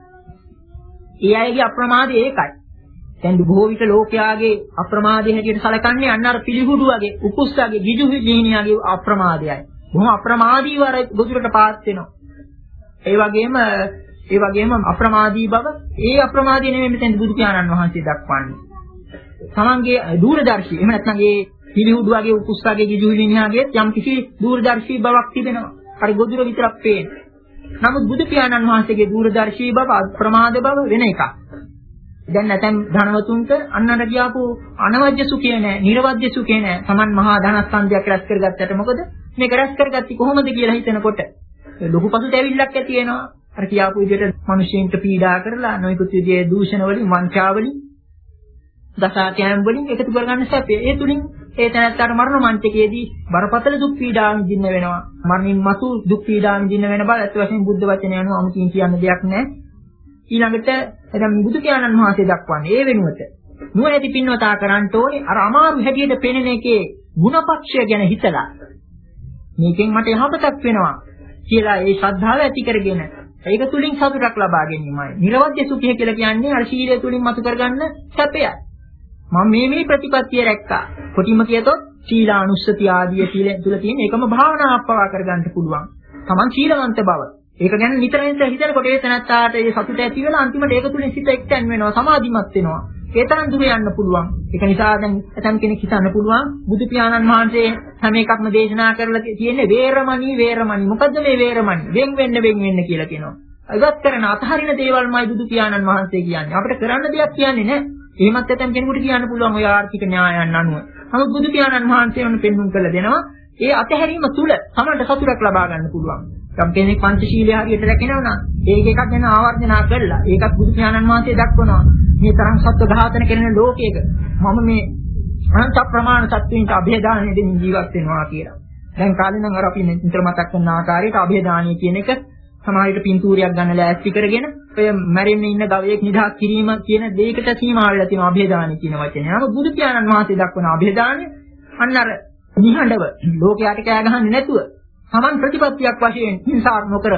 ඒ අයගේ අප්‍රමාදය ඒකයි. දැන් බොහෝ විට ලෝකයාගේ අප්‍රමාදයේ හැටියට සැලකන්නේ අන්න අර පිළිහුඩු වගේ, උකුස්සගේ, ගිජු ජීනියාගේ අප්‍රමාදයයි. බොහොම අප්‍රමාදීව අර ගොදුරට පාත් වෙනවා. ඒ වගේම ඒ වගේම අප්‍රමාදී බව, ඒ අප්‍රමාදී නෙමෙයි මෙතෙන් බුදු පියාණන් වහන්සේ දක්වන්නේ. තමන්ගේ දූරදර්ශී එහෙම නැත්නම් ඒ පිළිහුඩු වගේ උකුස්සගේ ගිජු ජීනියාගේ යම් කිසි දූරදර්ශී බවක් තිබෙනවා. අර ගොදුර විතරක් පේන්නේ. නමුත් බුදු පියාණන් වහන්සේගේ දූරදර්ශී බව, අප්‍රමාද බව වෙන එකක්. දැන් නැතම් ධනවතුන්ට අන්නර කියපු අනවජ්‍ය සුඛය නැහැ, නිර්වජ්‍ය සුඛය නැහැ. Taman මහා ධනස්කන්ධයක් රැස් කරගත්තට මොකද? මේක රැස් කරගatti කොහොමද කියලා හිතනකොට ලොකු පසුතැවිල්ලක් ඇති වෙනවා. අර කියපු විදිහට මිනිස්සුන්ට පීඩා කරලා නොයෙකුත් විදිහේ දූෂණ වලින්, වංචා වලින්, දසාකෑම් වලින් එකතු කරගන්න සැපේ. ඒ තුලින් ඒ තැනත්තාට මරණ මංචකයේදී බරපතල දුක් පීඩා විඳින්න වෙනවා. මරණින් මතු දුක් පීඩා විඳින්න වෙන බව ඇත්ත වශයෙන්ම බුද්ධ වචනය අනුව අමුතින් කියන්න දෙයක් නැහැ. ඊළඟට එනම් බුදු පියාණන් වහන්සේ දක්වන්නේ ඒ වෙනුවට නුවණැති පින්වතා කරන්න ඕනේ අර අමාරු හැටියට පෙනෙන එකේ ಗುಣපක්ෂය ගැන හිතලා මේකෙන් මට යහපතක් වෙනවා කියලා ඒ ශ්‍රද්ධාව ඇති කරගෙන ඒක තුලින් සතුටක් ලබා ගැනීමයි. නිර්වද්‍ය සුඛය කියලා කියන්නේ අර ශීලය තුලින් මතු කරගන්න සැපයයි. මම මේ මේ ප්‍රතිපත්තිය රැක්කා. කොටිම කියතොත් සීලානුස්සති ආදී තුල තියෙන එකම භාවනාවක් පවා කරගන්න පුළුවන්. Taman සීලවන්ත බව. ඒක ගැන නිතර නිතර හිතනකොට ඒ තැනත්තාට ඒ සතුට ඇති වෙලා අන්තිමට ඒක තුලින් සිත එක්තැන් වෙනවා, සමාධිමත් වෙනවා. ඒ තරම් දුර යන්න පුළුවන්. ඒක නිසා දැන් ඇතම් කෙනෙක් හිතන්න පුළුවන් බුදු පියාණන් වහන්සේ හැම එකක්ම දේශනා කරලා තියෙන්නේ වේරමණී වේරමණී. මොකද්ද මේ වේරමණී? වෙන් වෙන්න වෙන් වෙන්න කියලා කියනවා. ඉවත් කරන අතහරින දේවල්මයි බුදු පියාණන් වහන්සේ කියන්නේ. අපිට කරන්න දෙයක් කියන්නේ නැහැ. එහෙමත් ඇතම් කෙනෙකුට කියන්න පුළුවන් ඔය ආර්ථික න්‍යායයන් අනුව. නමුත් බුදු පියාණන් වහන්සේ වුණ පෙන්වුම් කළ දෙනවා. ඒ අතහැරීම තුල තමන්ට සතුටක් ලබා ගන්න පුළුවන්. යම් කෙනෙක් පංචශීලයේ හරියට රැකෙනවා නම් ඒක එකක් ගැන ආවර්ජනා කළා. ඒකත් බුදු පියාණන් වහන්සේ දක්වනවා. මේ තරම් සත්ව ඝාතන කරන ලෝකයක මම මේ අනන්ත ප්‍රමාණ සත්වයින්ට અભේදානෙ දෙමින් ජීවත් වෙනවා කියලා. දැන් කාලේ නම් අර අපි නිතර මතක් කරන ආකාරයට અભේදානිය කියන එක සමාජයට පින්තූරයක් ගන්න ලෑස්ති කරගෙන ඔය මැරෙන්න ඉන්න ගවයෙක් නිදහස් කිරීම කියන දෙයකට සීමා වෙලා තියෙනවා અભේදානිය කියන වචනේ. නමුත් බුදු පියාණන් වහන්සේ දක්වන અભේදානිය අන්න අර නිහඬව ලෝකයට කෑ ගහන්නේ නැතුව Taman ප්‍රතිපත්තියක් වශයෙන් හිංසා නොකර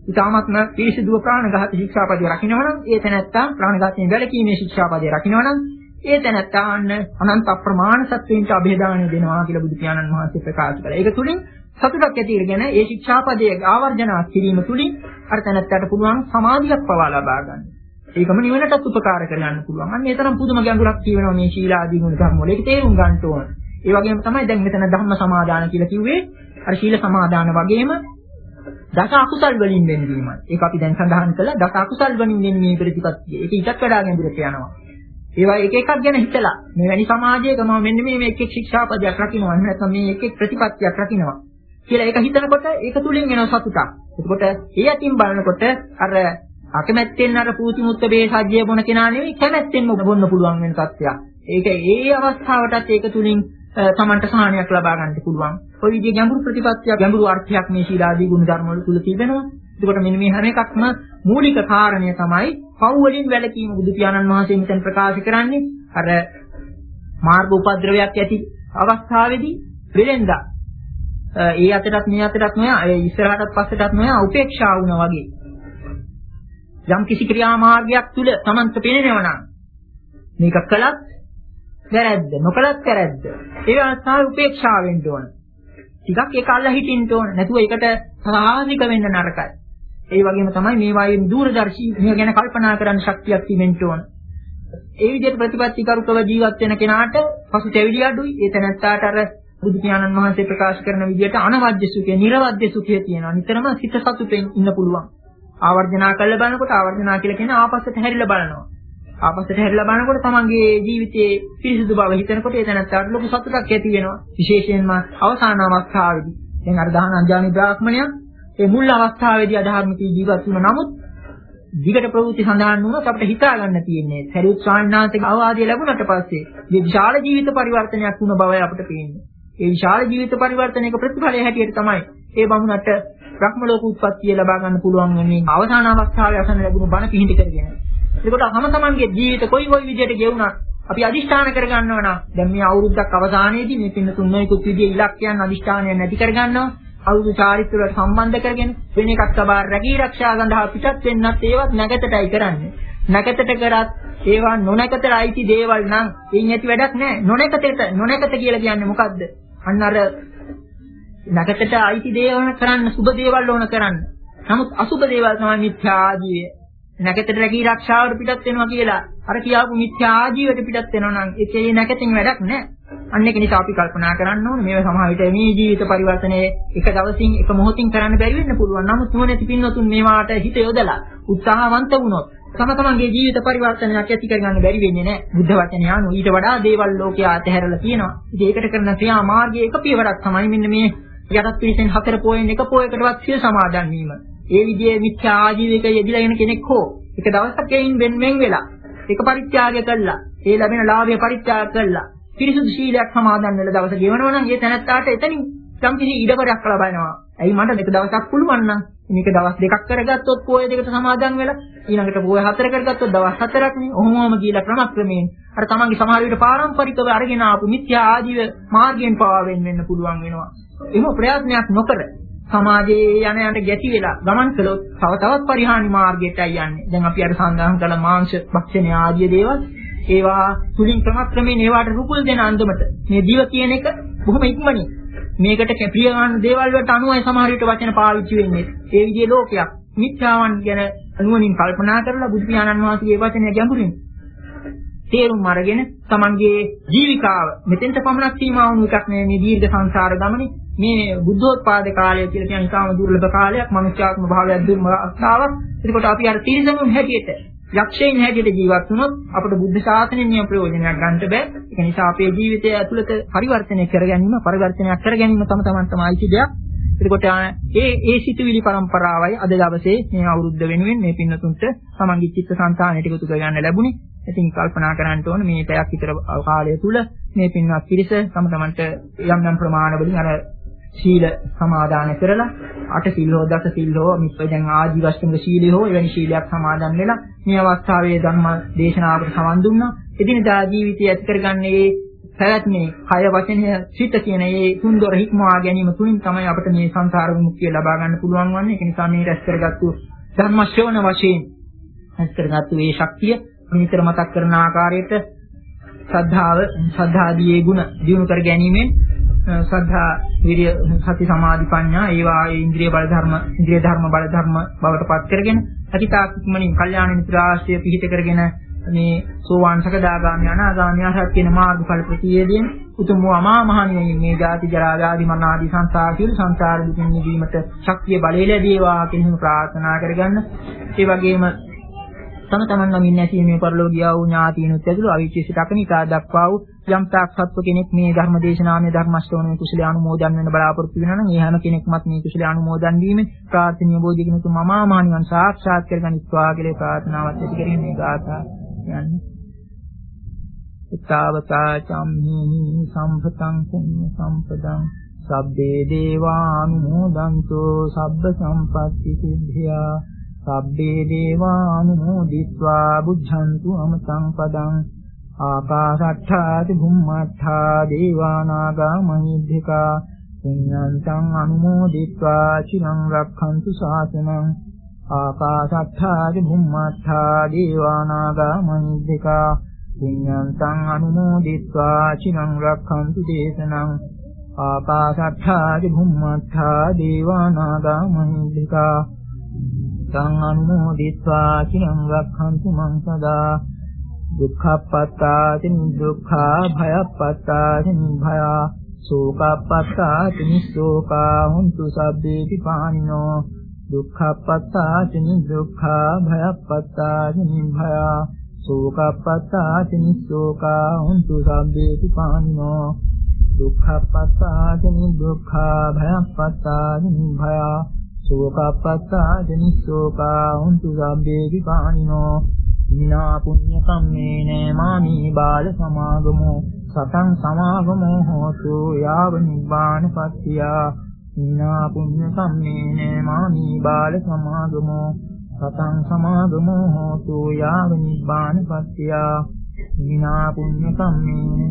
ඊටාත්ම පිරිසිදු ප්‍රාණඝාත ශික්ෂාපදේ රකින්නවා නම් ඒ තැනැත්තා ප්‍රාණඝාතයෙන් වැළකීමේ ශික්ෂාපදේ රකින්නවා නම් ඒ තැනැත්තා අන්න අනන්ත අප්‍රමාණ සත්වයින්ට અભේදානය දෙනවා කියලා බුදු පියාණන් වහන්සේ ප්‍රකාශ කළා. ඒක තුලින් සතුටක් ඇති කරගෙන ඒ ශික්ෂාපදයේ ආවර්ජනා කිරීම තුලින් අර තැනැත්තාට පුළුවන් සමාධියක් පවා ලබා ගන්න. ඒකම නිවනටත් උපකාර කරගන්න පුළුවන්. අන්න ඒ තරම් පුදුම ගැඹුරක් තියෙනවා මේ ශීලාදී ගුණ ධර්ම වල. ඒක තේරුම් ගන්න ඕන. ඒ වගේම තමයි දැන් මෙතන ධම්ම සමාදාන කියලා කිව්වේ අර ශීල සමාදාන වගේම දස අකුසල් වලින් වෙන්වීමයි. ඒක අපි දැන් සඳහන් කළා දස අකුසල් වලින් වෙන්වීම ප්‍රතිපත්තිය. ඒක ඊටත් වඩා ගැඹුරට යනවා. ඒවා එක එකක් ගැන හිතලා මෙවැනි සමාජයක මම මෙන්න මේ මේ එක එක ශික්ෂාපදයක් රකින්නවා නැත්නම් මේ එක එක ප්‍රතිපත්තියක් රකින්නවා කියලා ඒක හිතනකොට ඒක තුලින් එන සතුටක්. එතකොට ඒ අතින් බලනකොට අර අකමැත්තෙන් අර පූති මුත්ත බේ සජ්ජය බොන කෙනා නෙවෙයි කැමැත්තෙන්ම බොන්න පුළුවන් වෙන තත්ත්වයක්. ඒක ඒ අවස්ථාවටත් ඒක තුලින් තමන්ට සහනයක් ලබා ගන්න පුළුවන්. ඔය විදිහේ ගැඹුරු ප්‍රතිපත්තියක් ගැඹුරු අර්ථයක් මේ ශීලාදී ගුණ ධර්ම වල තුල තිබෙනවා. එතකොට මෙන්න මේ හැම එකක්ම මූලික කාරණය තමයි පව් වලින් වැළකීම. බුදු පියාණන් වහන්සේ මෙතන ප්‍රකාශ කරන්නේ අර මාර්ග උපද්‍රවයක් ඇති අවස්ථාවේදී වෙලෙන්දා ඒ අතටත් මේ අතටත් නොයා ඒ ඉස්සරහටත් පස්සටත් නොයා උපේක්ෂා වුණා වගේ. යම් කිසි ක්‍රියාමාර්ගයක් තුල තමන්ට පේනව නම් මේක කළත් වැරද්ද නොකළත් වැරද්ද. ඒ අවස්ථාවේ උපේක්ෂා වෙන්න ඕන. ටිකක් ඒක අල්ල හිටින්න ඕන. නැතුව ඒකට සාහසික වෙන්න නරකයි. ඒ වගේම තමයි මේ වායේ දූරදර්ශී මේ ගැන කල්පනා කරන්න ශක්තියක් තිබෙන්න ඕන. ඒ විදිහට ප්‍රතිපත්තිකරුකව ජීවත් වෙන කෙනාට පසුතැවිලි අඩුයි. ඒ තැනත්තාට අර බුදු පියාණන් වහන්සේ ප්‍රකාශ කරන විදිහට අනවද්‍ය සුඛය, නිර්වද්‍ය සුඛය තියෙනවා. නිතරම සිත සතුටෙන් ඉන්න පුළුවන්. ආවර්ජනා කළ බලනකොට ආවර්ජනා කියලා කියන්නේ ආපස්සට හැරිලා බලනවා. ආපස්සට හැරිලා බලනකොට තමන්ගේ ජීවිතයේ පිරිසිදු බව හිතනකොට ඒ තැනත්තාට ලොකු සතුටක් ඇති වෙනවා. විශේෂයෙන්ම අවසාන අවස්ථාවේදී. දැන් අර දහන අඥානි බ්‍රාහ්මණයා ඒ මුල් අවස්ථාවේදී අධාර්මික ජීවත් වුණා. නමුත් දිගට ප්‍රවෘත්ති සඳහන් වුණොත් අපිට හිතා ගන්න තියෙන්නේ සරියුත් ස්වාමීන් වහන්සේගේ අවවාදය ලැබුණට පස්සේ මේ විශාල ජීවිත පරිවර්තනයක් වුණ බවයි අපිට පේන්නේ. ඒ විශාල ජීවිත පරිවර්තනයක ප්‍රතිඵලය හැටියට තමයි ඒ බමුණට බ්‍රහ්ම ලෝක උත්පත්තිය ලබා ගන්න පුළුවන් වෙන්නේ අවසාන අවස්ථාවේ අසන්න ලැබුණු බණ පිහිට කරගෙන. ඒකට තම තමන්ගේ ජීවිත කොයි කොයි විදිහට ගෙවුණත් අපි අදිෂ්ඨාන කරගන්නවා නම් දැන් මේ අවුරුද්දක් අවසානයේදී මේ පින්න තුන්වෙනිකුත් විදිහේ ඉලක්කයන් අදිෂ්ඨානයන් නැති කරගන්නවා. අවුරුදු චාරිත්‍ර වලට සම්බන්ධ කරගෙන වෙන එකක් සබා රැකී ආරක්ෂා සඳහා පිටත් වෙන්නත් ඒවත් නැගතටයි කරන්නේ. නැගතට කරත් ඒවා නොනැකතට අයිති දේවල් නම් එයින් ඇති වැඩක් නැහැ. නොනැකතට නොනැකත කියලා කියන්නේ මොකද්ද? අන්න අර නැගතට අයිති දේවල් කරන්න සුබ දේවල් ඕන කරන්න. නමුත් අසුබ දේවල් තමයි මිත්‍යා ආජීවය. නැගතට රැකී ආරක්ෂාවට පිටත් වෙනවා කියලා අර කියාපු මිත්‍යා ආජීවයට පිටත් වෙනවා නම් ඒකේ නැකතින් වැඩක් නැහැ. අන්න ඒක නිසා අපි කල්පනා කරන්න ඕනේ මේවා සමහර විට මේ ජීවිත පරිවර්තනයේ එක දවසින් එක මොහොතින් කරන්න බැරි වෙන්න පුළුවන්. නමුත් නුවණැති පින්වතුන් මේවාට හිත යොදලා උත්සාහවන්ත වුණොත් තම තමන්ගේ ජීවිත පරිවර්තනයක් ඇති කරගන්න බැරි වෙන්නේ නැහැ. බුද්ධ වචනය අනුව ඊට වඩා දේවල් ලෝකයේ අතහැරලා තියෙනවා. ඉතින් ඒකට කරන ක්‍රියා මාර්ගයේ එක පියවරක් තමයි මෙන්න මේ යටත් පිළිසෙන් හතර පොයෙන් එක පොයකටවත් සිය සමාදන් වීම. ඒ විදිහේ මිත්‍යා ආජීවයක යෙදিলা ඉන්න කෙනෙක් හෝ එක දවසක් එයින් වෙන වෙන් වෙලා එක පරිත්‍යාගය කළා. ඒ ලැබෙන ලාභය පරිත්‍යාග කළා. පිරිසුදු ශීලයක් සමාදන් වෙලා දවස ගෙවනවා නම් ඒ තැනත්තාට එතනින් සම්පිසි ඉඩකඩක් ලබනවා. ඇයි මට දෙක දවසක් පුළුවන් නම් මේක දවස් දෙකක් කරගත්තොත් පොය දෙකට සමාදන් වෙලා ඊළඟට පොය හතර කරගත්තොත් දවස් හතරක් නේ. ඔහොමම කියලා ක්‍රමක්‍රමයෙන් අර තමන්ගේ සමහර විට පාරම්පරිකව අරගෙන ආපු මිත්‍යා ආජීව මාර්ගයෙන් පවා වෙන්න පුළුවන් වෙනවා. එහෙම ප්‍රයත්නයක් නොකර සමාජයේ යන යන ගැටි වෙලා ගමන් කළොත් තව තවත් පරිහානි මාර්ගයටයි යන්නේ. දැන් අපි අර සඳහන් කළ මාංශ භක්ෂණය ආදී දේවල් ඒවා තුලින් ක්‍රමක්‍රමයෙන් ඒවාට රුකුල් දෙන අන්දමට මේ දිව කියන එක බොහොම ඉක්මනින් මේකට ප්‍රිය ගන්න දේවල් වලට අනුවයි සමහර විට වචන පාවිච්චි වෙන්නේ. ඒ විදිහේ ලෝකයක් මිත්‍යාවන් ගැන නුවණින් කල්පනා කරලා බුදු පියාණන් වහන්සේගේ වචනය ගැඹුරින් තේරුම් අරගෙන තමන්ගේ ජීවිකාව මෙතෙන්ට පමණක් සීමා වුණු එකක් නෙවෙයි මේ දීර්ඝ සංසාර ගමනේ මේ බුද්ධෝත්පාද කාලය කියලා කියන ඉතාම දුර්ලභ කාලයක් මනුෂ්‍යාත්ම භාවයක් දුර්ලභ අවස්ථාවක්. ඒකට අපි අර තිරිසනුන් හැටියට යක්ෂයන් හැටියට ජීවත් වුණොත් අපට බුද්ධ ශාසනයෙන් නියම ප්‍රයෝජනයක් ගන්න බෑ. ඒ නිසා අපේ ජීවිතය ඇතුළත පරිවර්තනය කර ගැනීම පරිවර්තනයක් කර ගැනීම තම තමන් තමයි දෙයක්. එතකොට ඒ ඒ සිතුවිලි පරම්පරාවයි අද දවසේ මේ අවුරුද්ද වෙනුවෙන් මේ පින්නතුන්ට තමන්ගේ චිත්තසංතානයට එකතු කර ගන්න ලැබුණේ. ඉතින් කල්පනා කරන්න ඕන මේ පැයක් විතර කාලය තුල මේ පින්වත් පිරිස තම තමන්ට යම් යම් ප්‍රමාණවලින් අර සීල සමාදාන කරලා අට සිල් හෝ දස සිල් හෝ මිත්‍ය දැන් ආජීවශ්‍රම සීලිය හෝ එවැනි සීලයක් සමාදන් වෙලා මේ අවස්ථාවේ ධර්ම දේශනාවකට සමන් දුන්නා. එදිනදා ජීවිතය ඇති කරගන්නේ පැවැත්මේ කය වචනය සිත කියන මේ තුන්දොර හික්මවා ගැනීම තුලින් තමයි අපිට මේ සංසාර විමුක්තිය ලබා ගන්න පුළුවන් වන්නේ. ඒක නිසා මේ රැස් කරගත්තු ධර්ම ශ්‍රවණ වශයෙන් රැස් කරගත්තු මේ ශක්තිය මෙතර මතක් කරන ආකාරයට ශ්‍රද්ධාව ශ්‍රද්ධාදී ගුණ දියුණු කර ගැනීමෙන් ශ්‍රද්ධා විරිය සති සමාධි ප්‍රඥා ඒවා ඉන්ද්‍රිය බල ධර්ම ඉන්ද්‍රිය ධර්ම බල ධර්ම බවට පත් කරගෙන අතිතාක්ෂමණින් කල්යාණ මිත්‍ර ආශ්‍රය පිහිට කරගෙන මේ සෝවාන් සකදාගාමී අනාගාමී අරහත් කියන මාර්ගඵල ප්‍රතිවේදයෙන් උතුම් වූ අමා මහ නිවන මේ ජාති ජරා ව්‍යාධි මරණ ආදී සංසාර සියලු සංසාර දුකින් මිදීමට ශක්තිය බලය ලැබේවා කියන ප්‍රාර්ථනා කරගන්න. ඒ වගේම තම තමන් නමින් නැසීමේ පරිලෝකියා වූ ඥාතීනුත් ඇතුළු අවිචේසිත අකනිකා දක්වා වූ යම් තාක් සත්ව කෙනෙක් මේ ධර්ම දේශනාමය ධර්ම ශ්‍රවණයේ කුසල අනුමෝදන් වෙන බලාපොරොත්තු වෙනවා නම් ඒ හැම කෙනෙක්මත් මේ කුසල අනුමෝදන් වීමෙන් ප්‍රාර්ථනීය බෝධිගින තුම මමා මහ නිවන් සාක්ෂාත් කරගනිත්වා කියලා ප්‍රාර්ථනාවත් ඇති කරගෙන මේ ගාථා යන්නේ. ඊතාවතා චම්හි සම්පතං පුඤ්ඤ සම්පදං සබ්බේ දේවානුමෝදන්තෝ සබ්බ සම්පත්ති සිද්ධියා සබ්බේ දේවානුමෝදිत्वा බුද්ධන්තු අමතං පදං ආකාශට්ඨා චුම්මට්ඨා දේවානාගා මහිද්దికා පුඤ්ඤන්තං අනුමෝදිत्वा චිරං රක්ඛන්තු ශාසනං ආකාශට්ඨා චුම්මට්ඨා දේවානාගා මහිද්దికා පුඤ්ඤන්තං අනුමෝදිत्वा චිරං රක්ඛන්තු දේශනං ආකාශට්ඨා චුම්මට්ඨා දේවානාගා මහිද්దికා තං අනුමෝදිत्वा චිරං රක්ඛන්තු මං සදා දුක්ඛප්පත්තාති දුක්ඛා භයප්පත්තාති භයා සෝකප්පත්තාති නිස්සෝකා හුන්තු සබ්බේති පානිනෝ දුක්ඛප්පත්තාති දුක්ඛා භයප්පත්තාති භයා සෝකප්පත්තාති නිස්සෝකා හුන්තු සබ්බේති පානිනෝ දුක්ඛප්පත්තාති දුක්ඛා භයප්පත්තාති භයා සෝකප්පත්තාති නිස්සෝකා හුන්තු සබ්බේති පානිනෝ විනා පුඤ්ඤ කම්මේන මාමි බාල සමාගමෝ සතං සමාගමෝ හෝතු යාව නිබ්බානපත්තියා විනා පුඤ්ඤ කම්මේන මාමි බාල සමාගමෝ සතං සමාගමෝ හෝතු යාව නිබ්බානපත්තියා විනා පුඤ්ඤ කම්මේන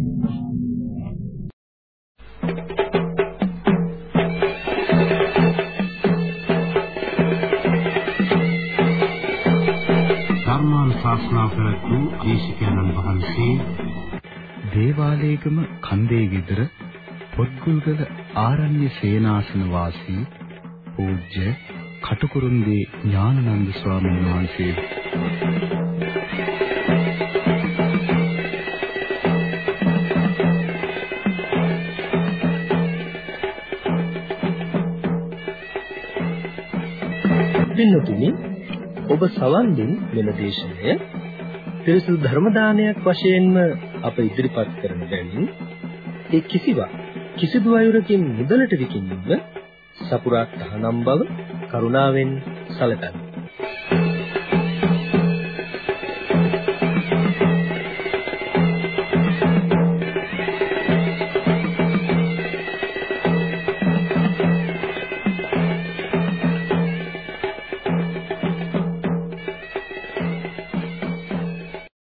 ශාස්ත්‍රා ප්‍රතු දේශිකානන් වහන්සේ
දේවාලයේගම කන්දේ විතර පොත්ගුල්ගල ආරණ්‍ය සේනාසන වාසී පූජ්‍ය කටුකුරුන්දී ඥානানন্দ ස්වාමීන් වහන්සේ
පින්තුනි ඔබ සවන් දෙන මෙම දේශනය පිරිසුදු ධර්ම දානයක් වශයෙන්ම අප ඉදිරිපත් කරන බැවින් ඒ කිසිවක් කිසිදු අයුරකින් මුදලට විකිණීම සපුරා තහනම් බව කරුණාවෙන් සැලකන්න.